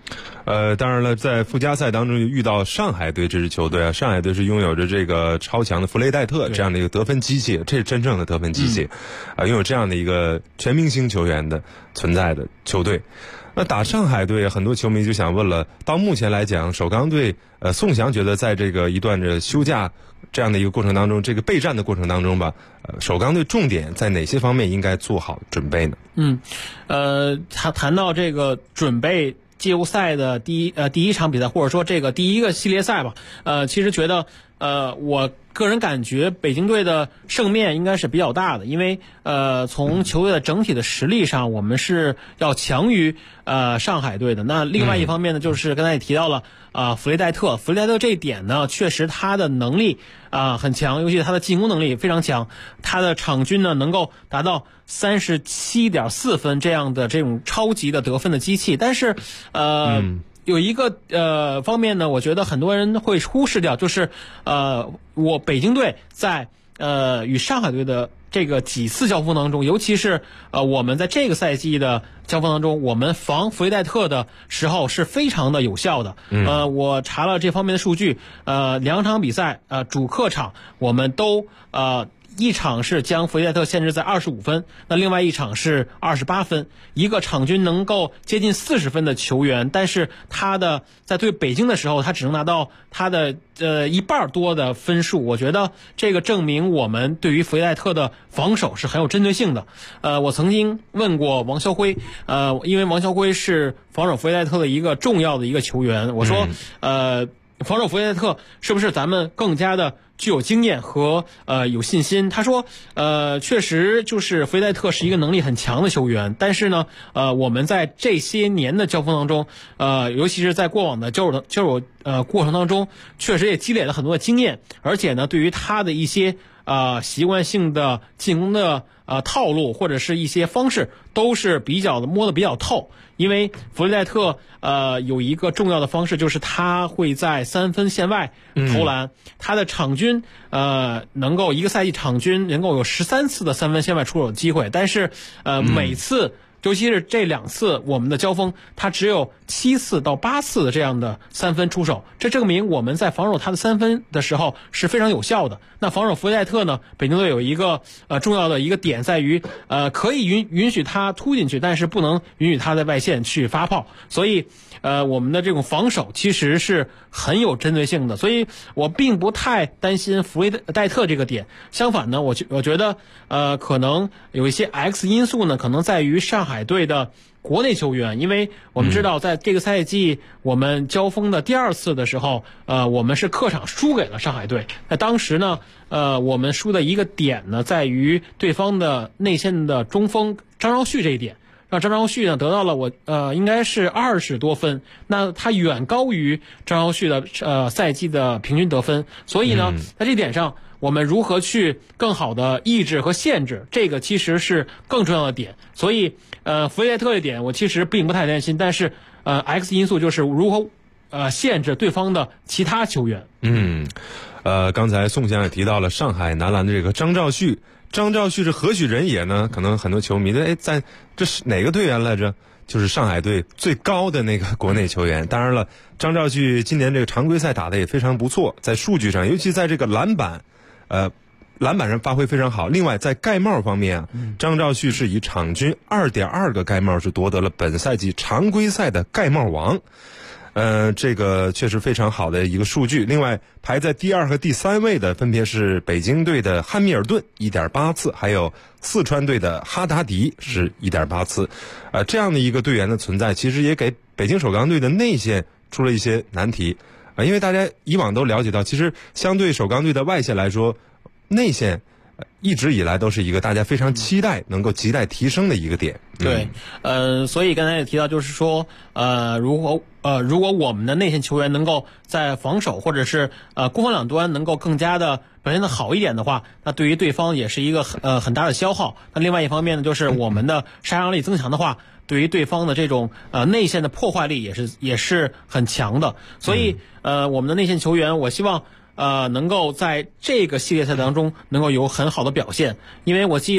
当然了，在附加赛当中遇到上海队这支球队啊，上海队是拥有着这个超强的弗雷戴特这样的一个得分机器，这是真正的得分机器，拥有这样的一个全明星球员的存在的球队。那打上海队，很多球迷就想问了，到目前来讲，首钢队宋翔觉得在这个一段的休假这样的一个过程当中，这个备战的过程当中吧，首钢队重点在哪些方面应该做好准备呢？ 他谈到这个准备季后赛的第一场比赛，或者说这个第一个系列赛吧，其实觉得我个人感觉北京队的胜面应该是比较大的，因为从球队的整体的实力上，我们是要强于上海队的。那另外一方面呢，就是刚才也提到了弗雷戴特这一点呢，确实他的能力很强，尤其是他的进攻能力非常强，他的场均呢能够达到37.4分这样的这种超级的得分的机器，但是有一个方面呢，我觉得很多人会忽视掉，就是我北京队在与上海队的这个几次交锋当中，尤其是我们在这个赛季的交锋当中，我们防弗雷戴特的时候是非常的有效的。我查了这方面的数据，2场比赛主客场我们都一场是将弗雷戴特限制在25分，那另外一场是28分，一个场均能够接近40分的球员，但是他的在对北京的时候，他只能拿到他的一半多的分数。我觉得这个证明我们对于弗雷戴特的防守是很有针对性的。我曾经问过王肖辉，因为王肖辉是防守弗雷戴特的一个重要的一个球员，我说防守弗雷戴特是不是咱们更加的具有经验和有信心？他说确实就是弗雷戴特是一个能力很强的球员，但是呢我们在这些年的交锋当中尤其是在过往的交手过程当中，确实也积累了很多的经验，而且呢对于他的一些习惯性的进攻的套路或者是一些方式都是摸得比较透。因为弗雷戴特有一个重要的方式，就是他会在3分线外投篮，他的场均能够一个赛季场均能够有13次的3分线外出手的机会，但是每次尤其是这2次我们的交锋，他只有7次到8次的这样的3分出手，这证明我们在防守他的3分的时候是非常有效的。那防守弗雷戴特呢，北京队有一个重要的一个点在于可以允许他突进去，但是不能允许他在外线去发炮，所以我们的这种防守其实是很有针对性的，所以我并不太担心弗雷戴特这个点。相反呢，我觉得可能有一些 X 因素呢，可能在于上海队的国内球员，因为我们知道在这个赛季我们交锋的第2次的时候我们是客场输给了上海队。那当时呢我们输的一个点呢，在于对方的内线的中锋张兆旭这一点，让张兆旭呢得到了应该是20多分，那他远高于张兆旭的赛季的平均得分，所以呢在这点上我们如何去更好的抑制和限制，这个其实是更重要的点。所以弗雷戴特这点我其实并不太担心，但是X 因素就是如何限制对方的其他球员。 刚才宋先生也提到了上海男篮的这个张兆旭是何许人也呢？可能很多球迷在这是哪个队员来着？就是上海队最高的那个国内球员。当然了，张兆旭今年这个常规赛打得也非常不错，在数据上，尤其在这个篮板上发挥非常好。另外在盖帽方面张兆旭是以场均2.2个盖帽是夺得了本赛季常规赛的盖帽王。这个确实非常好的一个数据。另外排在第2和第3位的分别是北京队的汉密尔顿 1.8 次，还有四川队的哈达迪是 1.8 次。这样的一个队员的存在，其实也给北京首钢队的内线出了一些难题。因为大家以往都了解到，其实相对首钢队的外线来说，内线一直以来都是一个大家非常期待能够亟待提升的一个点。 对，所以刚才也提到，就是说，如果我们的内线球员能够在防守或者是攻防两端能够更加的表现的好一点的话，那对于对方也是一个很大的消耗。那另外一方面呢，就是我们的杀伤力增强的话，对于对方的这种内线的破坏力也是很强的。所以我们的内线球员，我希望能够在这个系列赛当中能够有很好的表现。因为我记得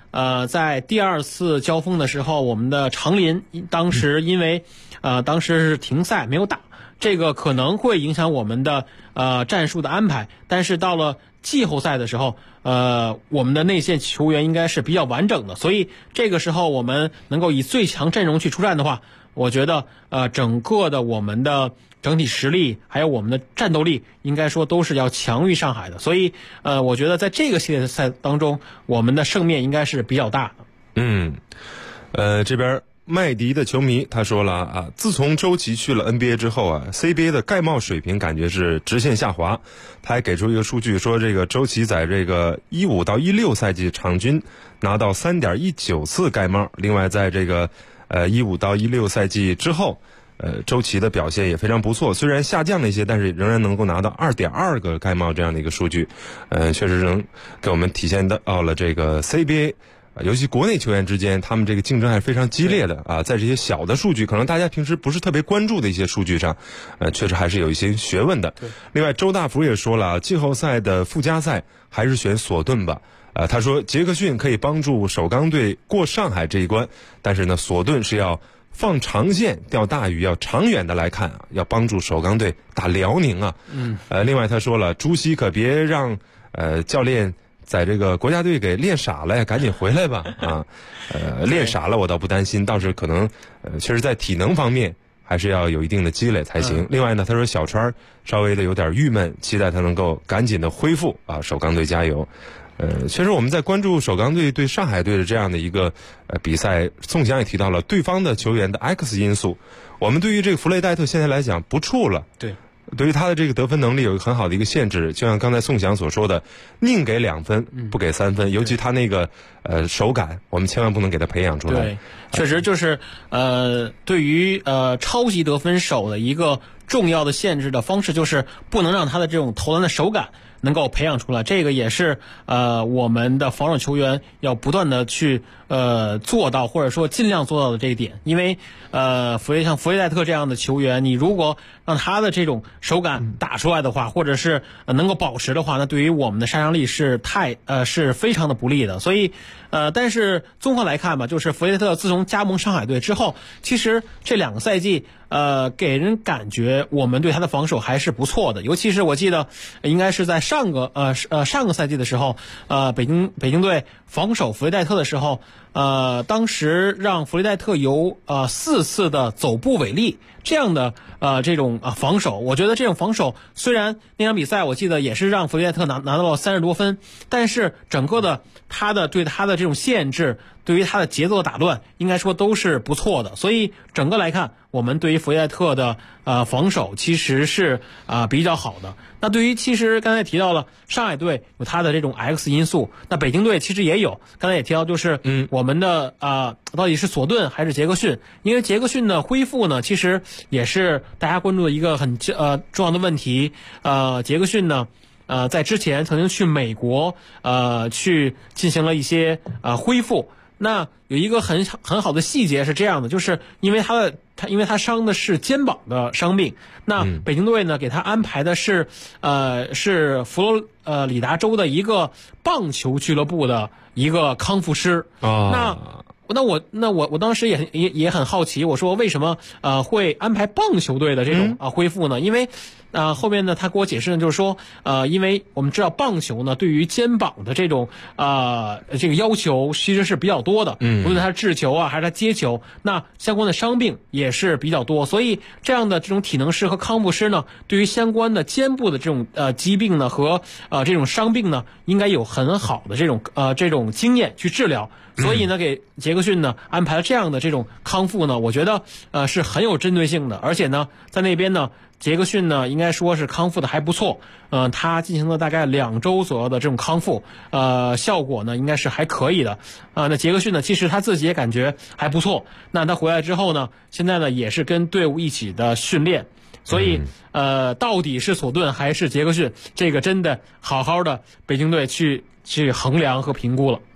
在第2次交锋的时候，我们的长林当时因为当时是停赛没有打，这个可能会影响我们的战术的安排。但是到了季后赛的时候，我们的内线球员应该是比较完整的，所以这个时候我们能够以最强阵容去出战的话，我觉得整个的我们的整体实力还有我们的战斗力应该说都是要强于上海的，所以我觉得在这个系列赛当中，我们的胜面应该是比较大的。这边麦迪的球迷他说了啊，自从周琦去了 NBA 之后啊 ，CBA 的盖帽水平感觉是直线下滑。他还给出一个数据说，这个周琦在这个15到16赛季场均拿到 3.19 次盖帽，另外在这个15到16赛季之后，周琦的表现也非常不错，虽然下降了一些，但是仍然能够拿到 2.2 个盖帽这样的一个数据，确实能给我们体现到了这个 CBA。尤其国内球员之间，他们这个竞争还是非常激烈的啊！在这些小的数据，可能大家平时不是特别关注的一些数据上，确实还是有一些学问的。另外，周大福也说了，季后赛的附加赛还是选索顿吧。他说杰克逊可以帮助首钢队过上海这一关，但是呢，索顿是要放长线钓大鱼，要长远的来看啊，要帮助首钢队打辽宁啊。另外他说了，朱熹可别让教练在这个国家队给练傻了呀，赶紧回来吧啊！练傻了我倒不担心，倒是可能确实在体能方面还是要有一定的积累才行。另外呢，他说小川稍微的有点郁闷，期待他能够赶紧的恢复啊！首钢队加油！确实我们在关注首钢队对上海队的这样的一个比赛，宋翔也提到了对方的球员的 X 因素。我们对于这个弗雷戴特现在来讲不怵了，对于他的这个得分能力有一个很好的一个限制，就像刚才宋翔所说的，宁给2分不给3分，尤其他那个手感，我们千万不能给他培养出来。 对，确实就是对于超级得分手的一个重要的限制的方式，就是不能让他的这种投篮的手感能够培养出来。这个也是我们的防守球员要不断的去做到，或者说尽量做到的这一点。因为像弗雷戴特这样的球员，你如果让他的这种手感打出来的话，或者是能够保持的话，那对于我们的杀伤力是是非常的不利的。所以但是综合来看吧，就是弗雷戴特自从加盟上海队之后，其实这2个赛季给人感觉我们对他的防守还是不错的。尤其是我记得应该是在上个赛季的时候，北京队防守弗雷戴特的时候，当时让弗雷戴特有4次的走步违例这样的这种防守。我觉得这种防守虽然那场比赛我记得也是让弗雷戴特拿到了30多分，但是整个的对他的这种限制，对于他的节奏的打乱，应该说都是不错的。所以整个来看，我们对于弗雷戴特的防守其实是比较好的。那对于其实刚才提到了上海队有他的这种 X 因素，那北京队其实也有，刚才也提到就是我们的到底是索顿还是杰克逊？因为杰克逊的恢复呢，其实也是大家关注的一个很重要的问题。杰克逊呢在之前曾经去美国去进行了一些恢复。那有一个很好的细节是这样的，就是因为他伤的是肩膀的伤病，那北京队呢给他安排的是佛罗里达州的一个棒球俱乐部的一个康复师。那我当时也很好奇，我说为什么会安排棒球队的这种恢复呢？因为后面呢他给我解释呢，就是说因为我们知道棒球呢对于肩膀的这种这个要求其实是比较多的，无论他是掷球还是他接球，那相关的伤病也是比较多，所以这样的这种体能师和康复师呢，对于相关的肩部的这种疾病呢和这种伤病呢，应该有很好的这种经验去治疗。所以呢，给杰克逊呢安排了这样的这种康复呢，我觉得是很有针对性的。而且呢，在那边呢，杰克逊呢应该说是康复的还不错。他进行了大概2周左右的这种康复，效果呢应该是还可以的。那杰克逊呢，其实他自己也感觉还不错。那他回来之后呢，现在呢也是跟队伍一起的训练。所以到底是索顿还是杰克逊，这个真的好好的北京队去衡量和评估了。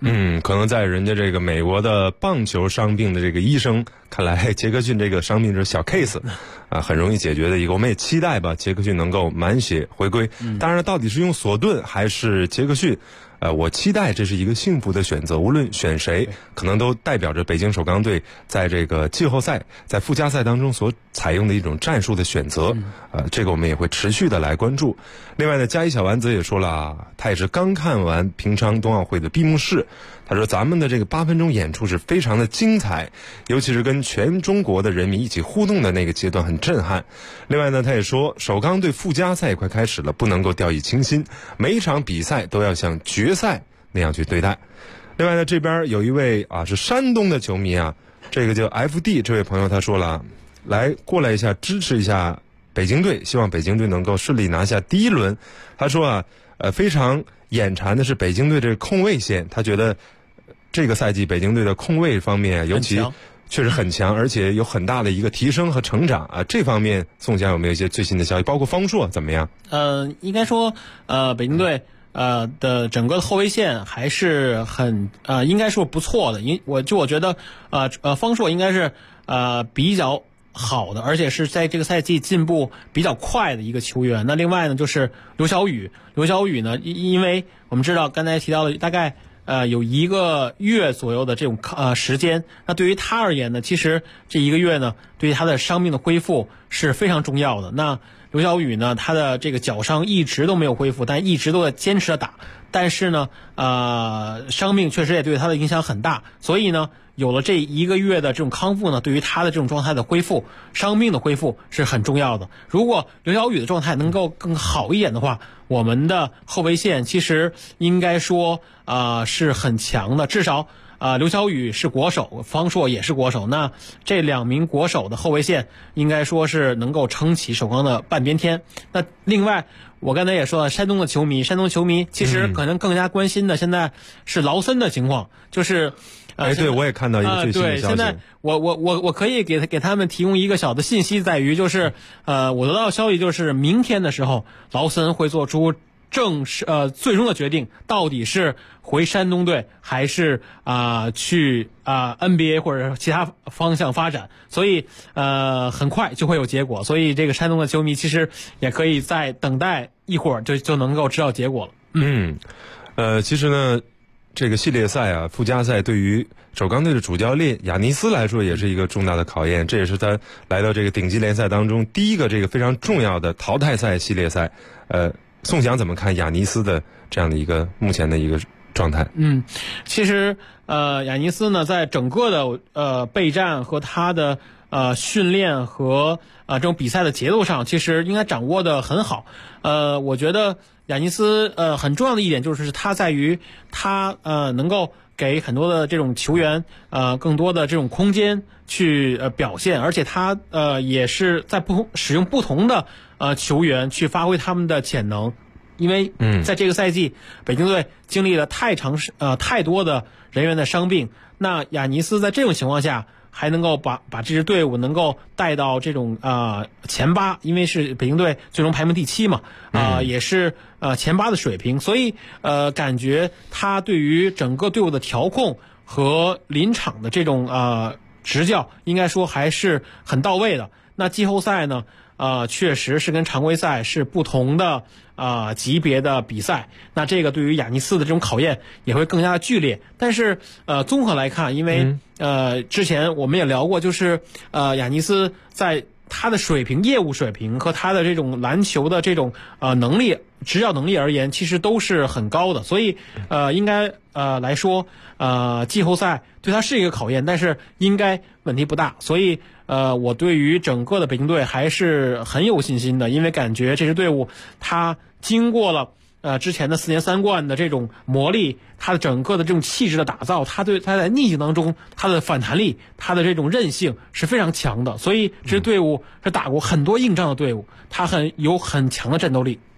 可能在人家这个美国的棒球伤病的这个医生看来，杰克逊这个伤病是小 case 啊，很容易解决的一个。我们也期待吧，杰克逊能够满血回归。当然，到底是用索顿还是杰克逊？我期待这是一个幸福的选择，无论选谁，可能都代表着北京首钢队在这个季后赛、在附加赛当中所采用的一种战术的选择。这个我们也会持续的来关注。另外呢，嘉一小丸子也说了，他也是刚看完平昌冬奥会的闭幕式，他说咱们的这个8分钟演出是非常的精彩，尤其是跟全中国的人民一起互动的那个阶段很震撼。另外呢，他也说首钢队附加赛也快开始了，不能够掉以轻心，每一场比赛都要像决赛那样去对待。另外呢，这边有一位是山东的球迷啊，这个叫 FD 这位朋友他说了，过来一下支持一下北京队，希望北京队能够顺利拿下第一轮。他说非常眼馋的是北京队这个控卫线，他觉得这个赛季北京队的控卫方面尤其确实很强，而且有很大的一个提升和成长啊。这方面宋翔有没有一些最新的消息？包括方硕怎么样？ 应该说北京队的整个的后卫线还是很应该说不错的。我觉得方硕应该是比较好的，而且是在这个赛季进步比较快的一个球员。那另外呢，就是刘晓宇呢，因为我们知道刚才提到的大概有1个月左右的这种时间，那对于他而言呢，其实这1个月呢，对于他的伤病的恢复是非常重要的。那刘晓宇呢，他的这个脚伤一直都没有恢复，但一直都在坚持着打。但是呢，伤病确实也对他的影响很大，所以呢，有了这1个月的这种康复呢，对于他的这种状态的恢复、伤病的恢复是很重要的。如果刘晓宇的状态能够更好一点的话，我们的后卫线其实应该说是很强的，至少刘晓宇是国手，方硕也是国手，那这2名国手的后卫线应该说是能够撑起首钢的半边天。那另外我刚才也说了，山东球迷其实可能更加关心的现在是劳森的情况，就是对，我也看到一个最新的消息。 对，现在我可以给他们提供一个小的信息，在于就是我得到的消息就是明天的时候，劳森会做出最终的决定，到底是回山东队还是去NBA 或者其他方向发展，所以很快就会有结果。所以这个山东的球迷其实也可以再等待一会儿就能够知道结果了。 其实呢，这个系列赛附加赛对于首钢队的主教练亚尼斯来说也是一个重大的考验，这也是他来到这个顶级联赛当中第一个这个非常重要的淘汰赛系列赛。宋翔怎么看亚尼斯的这样的一个目前的一个状态？ 其实亚尼斯呢，在整个的备战和他的训练和这种比赛的节奏上，其实应该掌握的很好。我觉得亚尼斯很重要的一点就是他在于他能够给很多的这种球员更多的这种空间去表现，而且他也是在使用不同的球员去发挥他们的潜能。因为在这个赛季北京队经历了太多的人员的伤病，那亚尼斯在这种情况下还能够把这支队伍能够带到这种前8，因为是北京队最终排名第7嘛，也是前8的水平，所以感觉他对于整个队伍的调控和临场的这种执教应该说还是很到位的。那季后赛呢，确实是跟常规赛是不同的级别的比赛，那这个对于亚尼斯的这种考验也会更加的剧烈。但是综合来看，因为之前我们也聊过，就是亚尼斯在他的业务水平和他的这种篮球的这种能力、执教能力而言，其实都是很高的，所以应该来说季后赛对他是一个考验，但是应该问题不大。所以我对于整个的北京队还是很有信心的，因为感觉这支队伍他经过了之前的4年3冠的这种磨砺，他的整个的这种气质的打造，他在逆境当中他的反弹力，他的这种韧性是非常强的，所以这支队伍是打过很多硬仗的队伍，他有很强的战斗力。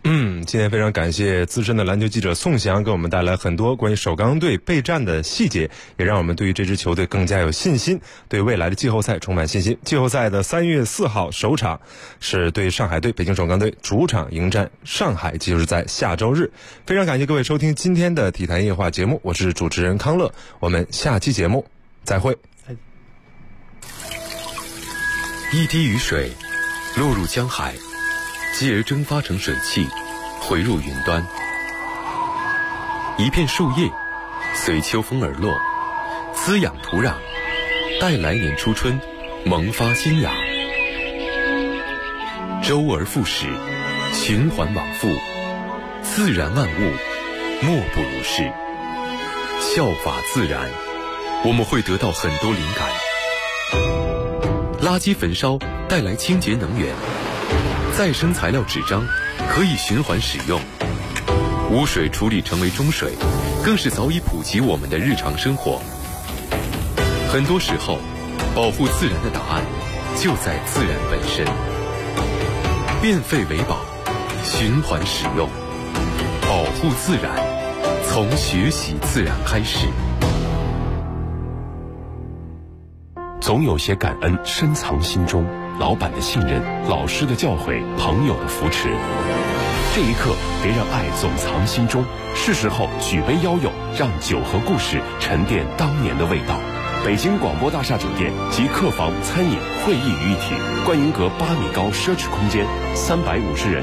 今天非常感谢资深的篮球记者宋翔给我们带来很多关于首钢队备战的细节，也让我们对于这支球队更加有信心，对未来的季后赛充满信心。季后赛的3月4号首场是对上海队，北京首钢队主场迎战上海，就是在下周日。非常感谢各位收听今天的体坛夜话节目，我是主持人康乐，我们下期节目再会。 一滴雨水落入江海，继而蒸发成水汽，回入云端。一片树叶随秋风而落，滋养土壤，待来年初春萌发新芽。周而复始，循环往复，自然万物莫不如是。效法自然，我们会得到很多灵感。垃圾焚烧带来清洁能源，再生材料纸张可以循环使用，污水处理成为中水，更是早已普及我们的日常生活。很多时候，保护自然的答案就在自然本身。变废为宝，循环使用，保护自然，从学习自然开始。 总有些感恩深藏心中，老板的信任，老师的教诲，朋友的扶持。这一刻，别让爱总藏心中，是时候举杯邀友，让酒和故事沉淀当年的味道。北京广播大厦酒店集客房、餐饮、会议于一体，观云阁8米高奢侈空间，350人